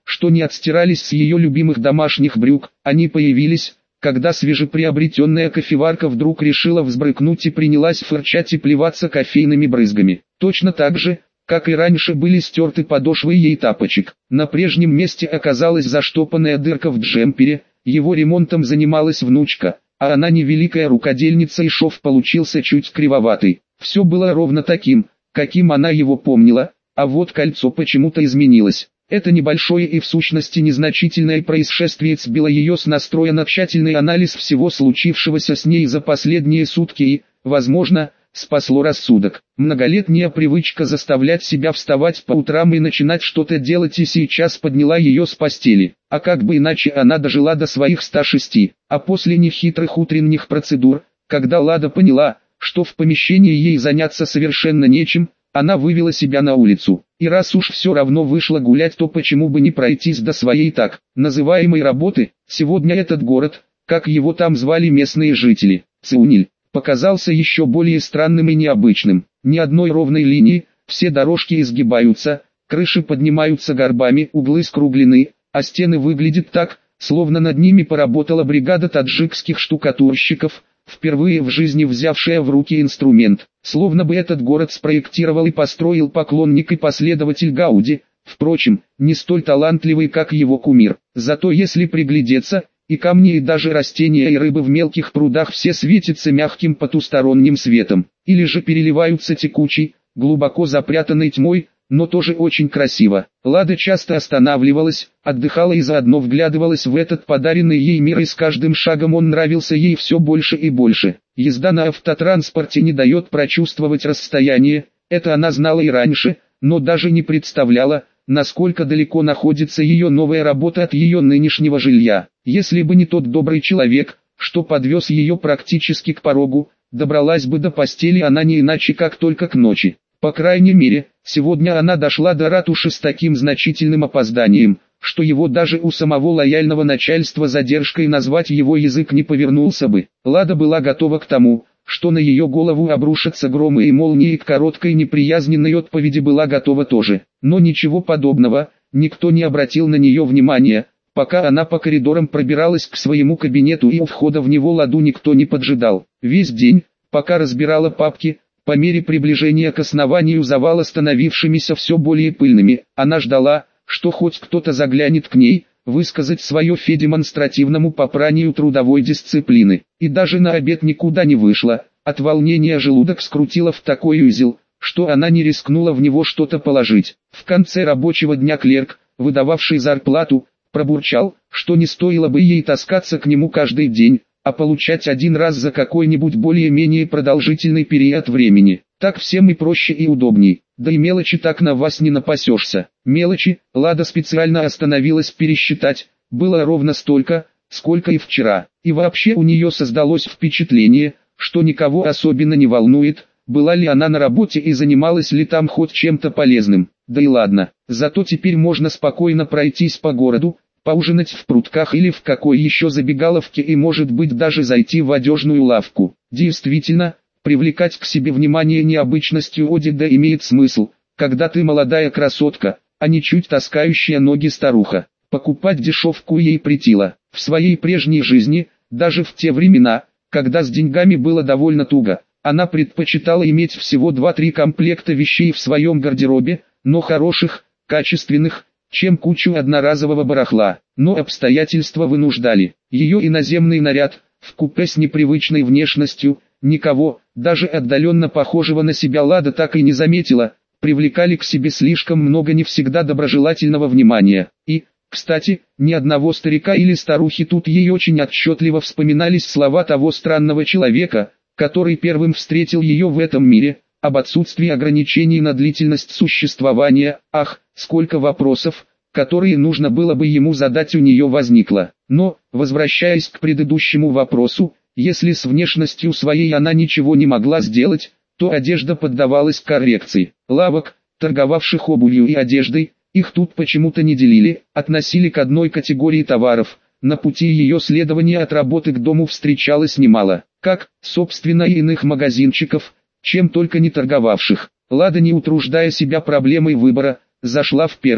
что не отстирались с ее любимых домашних брюк. Они появились, когда свежеприобретенная кофеварка вдруг решила взбрыкнуть и принялась фырчать и плеваться кофейными брызгами. Точно так же, как и раньше были стерты подошвы ей тапочек. На прежнем месте оказалась заштопанная дырка в джемпере, его ремонтом занималась внучка, а она невеликая рукодельница и шов получился чуть кривоватый. Все было ровно таким, каким она его помнила, а вот кольцо почему-то изменилось. Это небольшое и в сущности незначительное происшествие сбило ее с настроя на тщательный анализ всего случившегося с ней за последние сутки и, возможно, спасло рассудок. Многолетняя привычка заставлять себя вставать по утрам и начинать что-то делать и сейчас подняла ее с постели. А как бы иначе она дожила до своих ста шести, а после нехитрых утренних процедур, когда Лада поняла, что в помещении ей заняться совершенно нечем, она вывела себя на улицу. И раз уж все равно вышла гулять, то почему бы не пройтись до своей так называемой работы. Сегодня этот город, как его там звали местные жители, Циуниль, показался еще более странным и необычным. Ни одной ровной линии, все дорожки изгибаются, крыши поднимаются горбами, углы скруглены, а стены выглядят так, словно над ними поработала бригада таджикских штукатурщиков, впервые в жизни взявшая в руки инструмент. Словно бы этот город спроектировал и построил поклонник и последователь Гауди, впрочем, не столь талантливый, как его кумир. Зато если приглядеться, и камни, и даже растения, и рыбы в мелких прудах все светятся мягким потусторонним светом, или же переливаются текучей, глубоко запрятанной тьмой, но тоже очень красиво. Лада часто останавливалась, отдыхала и заодно вглядывалась в этот подаренный ей мир, и с каждым шагом он нравился ей все больше и больше. Езда на автотранспорте не дает прочувствовать расстояние, это она знала и раньше, но даже не представляла, насколько далеко находится ее новая работа от ее нынешнего жилья. Если бы не тот добрый человек, что подвез ее практически к порогу, добралась бы до постели она не иначе как только к ночи. По крайней мере, сегодня она дошла до ратуши с таким значительным опозданием, что его даже у самого лояльного начальства задержкой назвать его язык не повернулся бы. Лада была готова к тому, что на ее голову обрушатся громы и молнии, и к короткой неприязненной отповеди была готова тоже. Но ничего подобного, никто не обратил на нее внимания, пока она по коридорам пробиралась к своему кабинету, и у входа в него Ладу никто не поджидал. Весь день, пока разбирала папки, по мере приближения к основанию завала, становившимися все более пыльными, она ждала, что хоть кто-то заглянет к ней, высказать свое фе демонстративному попранию трудовой дисциплины. И даже на обед никуда не вышла, от волнения желудок скрутила в такой узел, что она не рискнула в него что-то положить. В конце рабочего дня клерк, выдававший зарплату, пробурчал, что не стоило бы ей таскаться к нему каждый день, а получать один раз за какой-нибудь более-менее продолжительный период времени. Так всем и проще и удобней, да и мелочи так на вас не напасешься. Мелочи, Лада специально остановилась пересчитать, было ровно столько, сколько и вчера. И вообще у нее создалось впечатление, что никого особенно не волнует, была ли она на работе и занималась ли там хоть чем-то полезным. Да и ладно, зато теперь можно спокойно пройтись по городу, поужинать в прутках или в какой еще забегаловке и может быть даже зайти в одежную лавку. Действительно, привлекать к себе внимание необычностью одежды имеет смысл, когда ты молодая красотка, а не чуть таскающая ноги старуха. Покупать дешевку ей претило. В своей прежней жизни, даже в те времена, когда с деньгами было довольно туго, она предпочитала иметь всего два-три комплекта вещей в своем гардеробе, но хороших, качественных, чем кучу одноразового барахла. Но обстоятельства вынуждали. Ее иноземный наряд, вкупе с непривычной внешностью, никого, даже отдаленно похожего на себя Лада так и не заметила, привлекали к себе слишком много не всегда доброжелательного внимания. И, кстати, ни одного старика или старухи тут ей очень отчетливо вспоминались слова того странного человека, который первым встретил ее в этом мире, об отсутствии ограничений на длительность существования. Ах, сколько вопросов, которые нужно было бы ему задать, у нее возникло. Но, возвращаясь к предыдущему вопросу, если с внешностью своей она ничего не могла сделать, то одежда поддавалась коррекции. Лавок, торговавших обувью и одеждой, их тут почему-то не делили, относили к одной категории товаров. На пути ее следования от работы к дому встречалось немало, как, собственно, и иных магазинчиков, чем только не торговавших. Лада, не утруждая себя проблемой выбора, зашла в первый.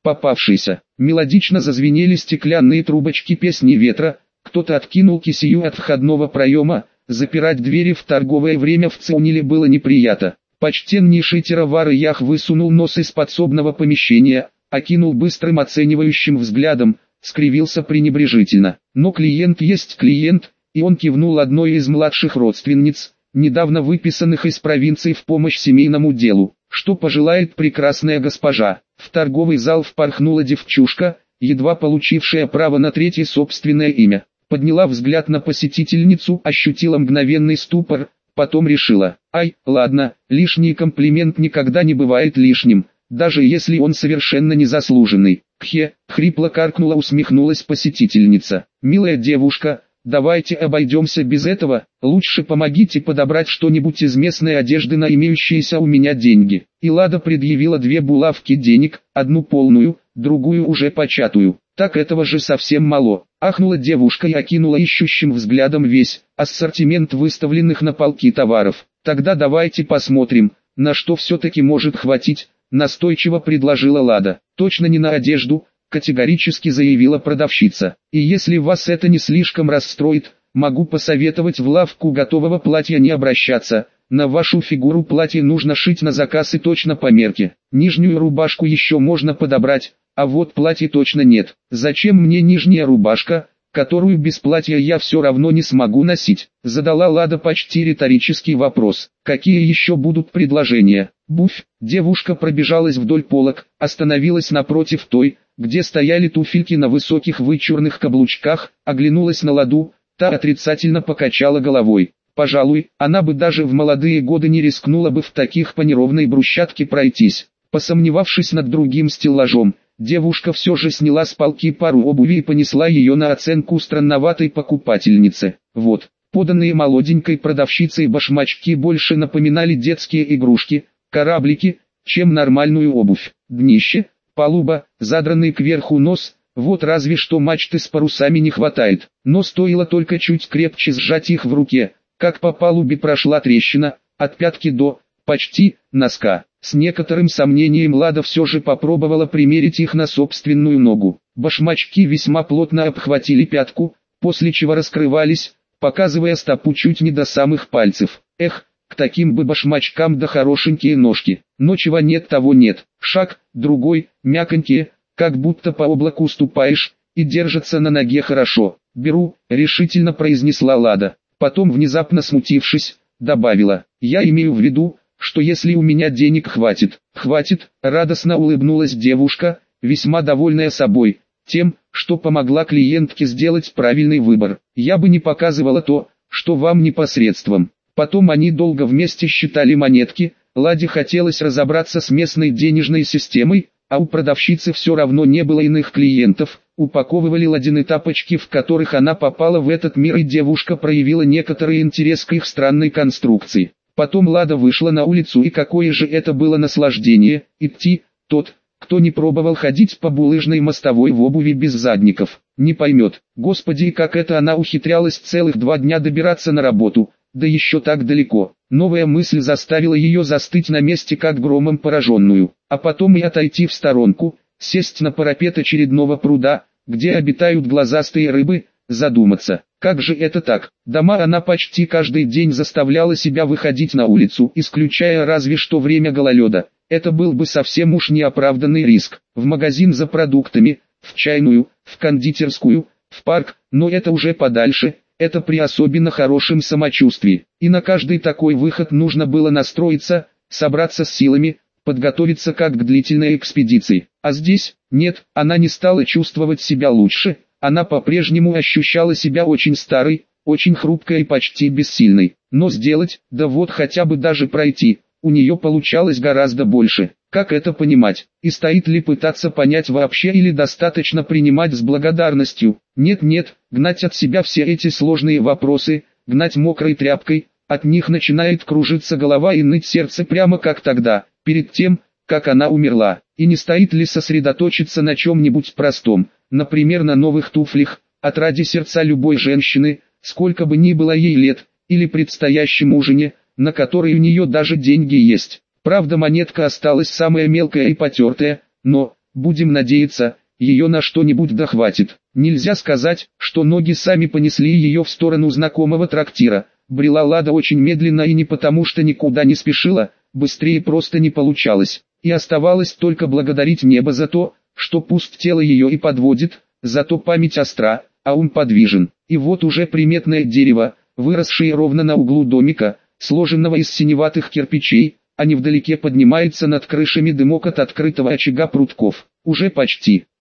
попавшийся. Мелодично зазвенели стеклянные трубочки песни ветра, кто-то откинул кисею от входного проема, запирать двери в торговое время в Цеуниле было неприятно. Почтеннейший Теравар Ях высунул нос из подсобного помещения, окинул быстрым оценивающим взглядом, скривился пренебрежительно. Но клиент есть клиент, и он кивнул одной из младших родственниц, недавно выписанных из провинции в помощь семейному делу. Что пожелает прекрасная госпожа? В торговый зал впорхнула девчушка, едва получившая право на третье собственное имя. Подняла взгляд на посетительницу, ощутила мгновенный ступор, потом решила: ай, ладно, лишний комплимент никогда не бывает лишним, даже если он совершенно незаслуженный. Кхе, хрипло каркнула, усмехнулась посетительница. Милая девушка, давайте обойдемся без этого, лучше помогите подобрать что-нибудь из местной одежды на имеющиеся у меня деньги. И Лада предъявила две булавки денег, одну полную, другую уже початую. Так этого же совсем мало. Ахнула девушка и окинула ищущим взглядом весь ассортимент выставленных на полки товаров. Тогда давайте посмотрим, на что все-таки может хватить, настойчиво предложила Лада. Точно не на одежду, категорически заявила продавщица. И если вас это не слишком расстроит, могу посоветовать в лавку готового платья не обращаться. На вашу фигуру платье нужно шить на заказ и точно по мерке. Нижнюю рубашку еще можно подобрать, а вот платье точно нет. Зачем мне нижняя рубашка, которую без платья я все равно не смогу носить? Задала Лада почти риторический вопрос. Какие еще будут предложения? Буф, девушка пробежалась вдоль полок, остановилась напротив той, где стояли туфельки на высоких вычурных каблучках, оглянулась на Ладу, та отрицательно покачала головой. Пожалуй, она бы даже в молодые годы не рискнула бы в таких по неровной брусчатке пройтись. Посомневавшись над другим стеллажом, девушка все же сняла с полки пару обуви и понесла ее на оценку странноватой покупательнице. Вот, поданные молоденькой продавщицей башмачки больше напоминали детские игрушки, кораблики, чем нормальную обувь. Днище, палуба, задранный кверху нос, вот разве что мачты с парусами не хватает. Но стоило только чуть крепче сжать их в руке, как по палубе прошла трещина, от пятки до, почти, носка. С некоторым сомнением Лада все же попробовала примерить их на собственную ногу. Башмачки весьма плотно обхватили пятку, после чего раскрывались, показывая стопу чуть не до самых пальцев. Эх, к таким бы башмачкам да хорошенькие ножки. Но чего нет, того нет. Шаг, другой, мяконькие, как будто по облаку ступаешь, и держатся на ноге хорошо. «Беру», — решительно произнесла Лада. Потом, внезапно смутившись, добавила: «Я имею в виду, что если у меня денег хватит». «Хватит», — радостно улыбнулась девушка, весьма довольная собой, тем, что помогла клиентке сделать правильный выбор. «Я бы не показывала то, что вам непосредством». Потом они долго вместе считали монетки. Ладе хотелось разобраться с местной денежной системой, а у продавщицы все равно не было иных клиентов. Упаковывали Ладины тапочки, в которых она попала в этот мир, и девушка проявила некоторый интерес к их странной конструкции. Потом Лада вышла на улицу, и какое же это было наслаждение, идти. Тот, кто не пробовал ходить по булыжной мостовой в обуви без задников, не поймет. Господи, как это она ухитрялась целых два дня добираться на работу, да еще так далеко. Новая мысль заставила ее застыть на месте, как громом пораженную, а потом и отойти в сторонку, сесть на парапет очередного пруда, где обитают глазастые рыбы, задуматься. Как же это так? Дома она почти каждый день заставляла себя выходить на улицу, исключая разве что время гололеда. Это был бы совсем уж неоправданный риск. В магазин за продуктами, в чайную, в кондитерскую, в парк, но это уже подальше. Это при особенно хорошем самочувствии. И на каждый такой выход нужно было настроиться, собраться с силами, подготовиться как к длительной экспедиции. А здесь, нет, она не стала чувствовать себя лучше. Она по-прежнему ощущала себя очень старой, очень хрупкой и почти бессильной. Но сделать, да вот хотя бы даже пройти, у нее получалось гораздо больше. Как это понимать? И стоит ли пытаться понять вообще, или достаточно принимать с благодарностью? Нет-нет, гнать от себя все эти сложные вопросы, гнать мокрой тряпкой, от них начинает кружиться голова и ныть сердце, прямо как тогда, перед тем, как она умерла. И не стоит ли сосредоточиться на чем-нибудь простом, например, на новых туфлях, отради сердца любой женщины, сколько бы ни было ей лет, или предстоящем ужине, на который у нее даже деньги есть. Правда, монетка осталась самая мелкая и потертая, но, Будем надеяться, ее на что-нибудь дохватит. Нельзя сказать, что ноги сами понесли ее в сторону знакомого трактира. Брела Лада очень медленно и не потому, что никуда не спешила, быстрее просто не получалось. И оставалось только благодарить небо за то, что пусть тело ее и подводит, зато память остра, а ум подвижен. И вот уже приметное дерево, выросшее ровно на углу домика, сложенного из синеватых кирпичей, а невдалеке поднимается над крышами дымок от открытого очага прутков. Уже почти.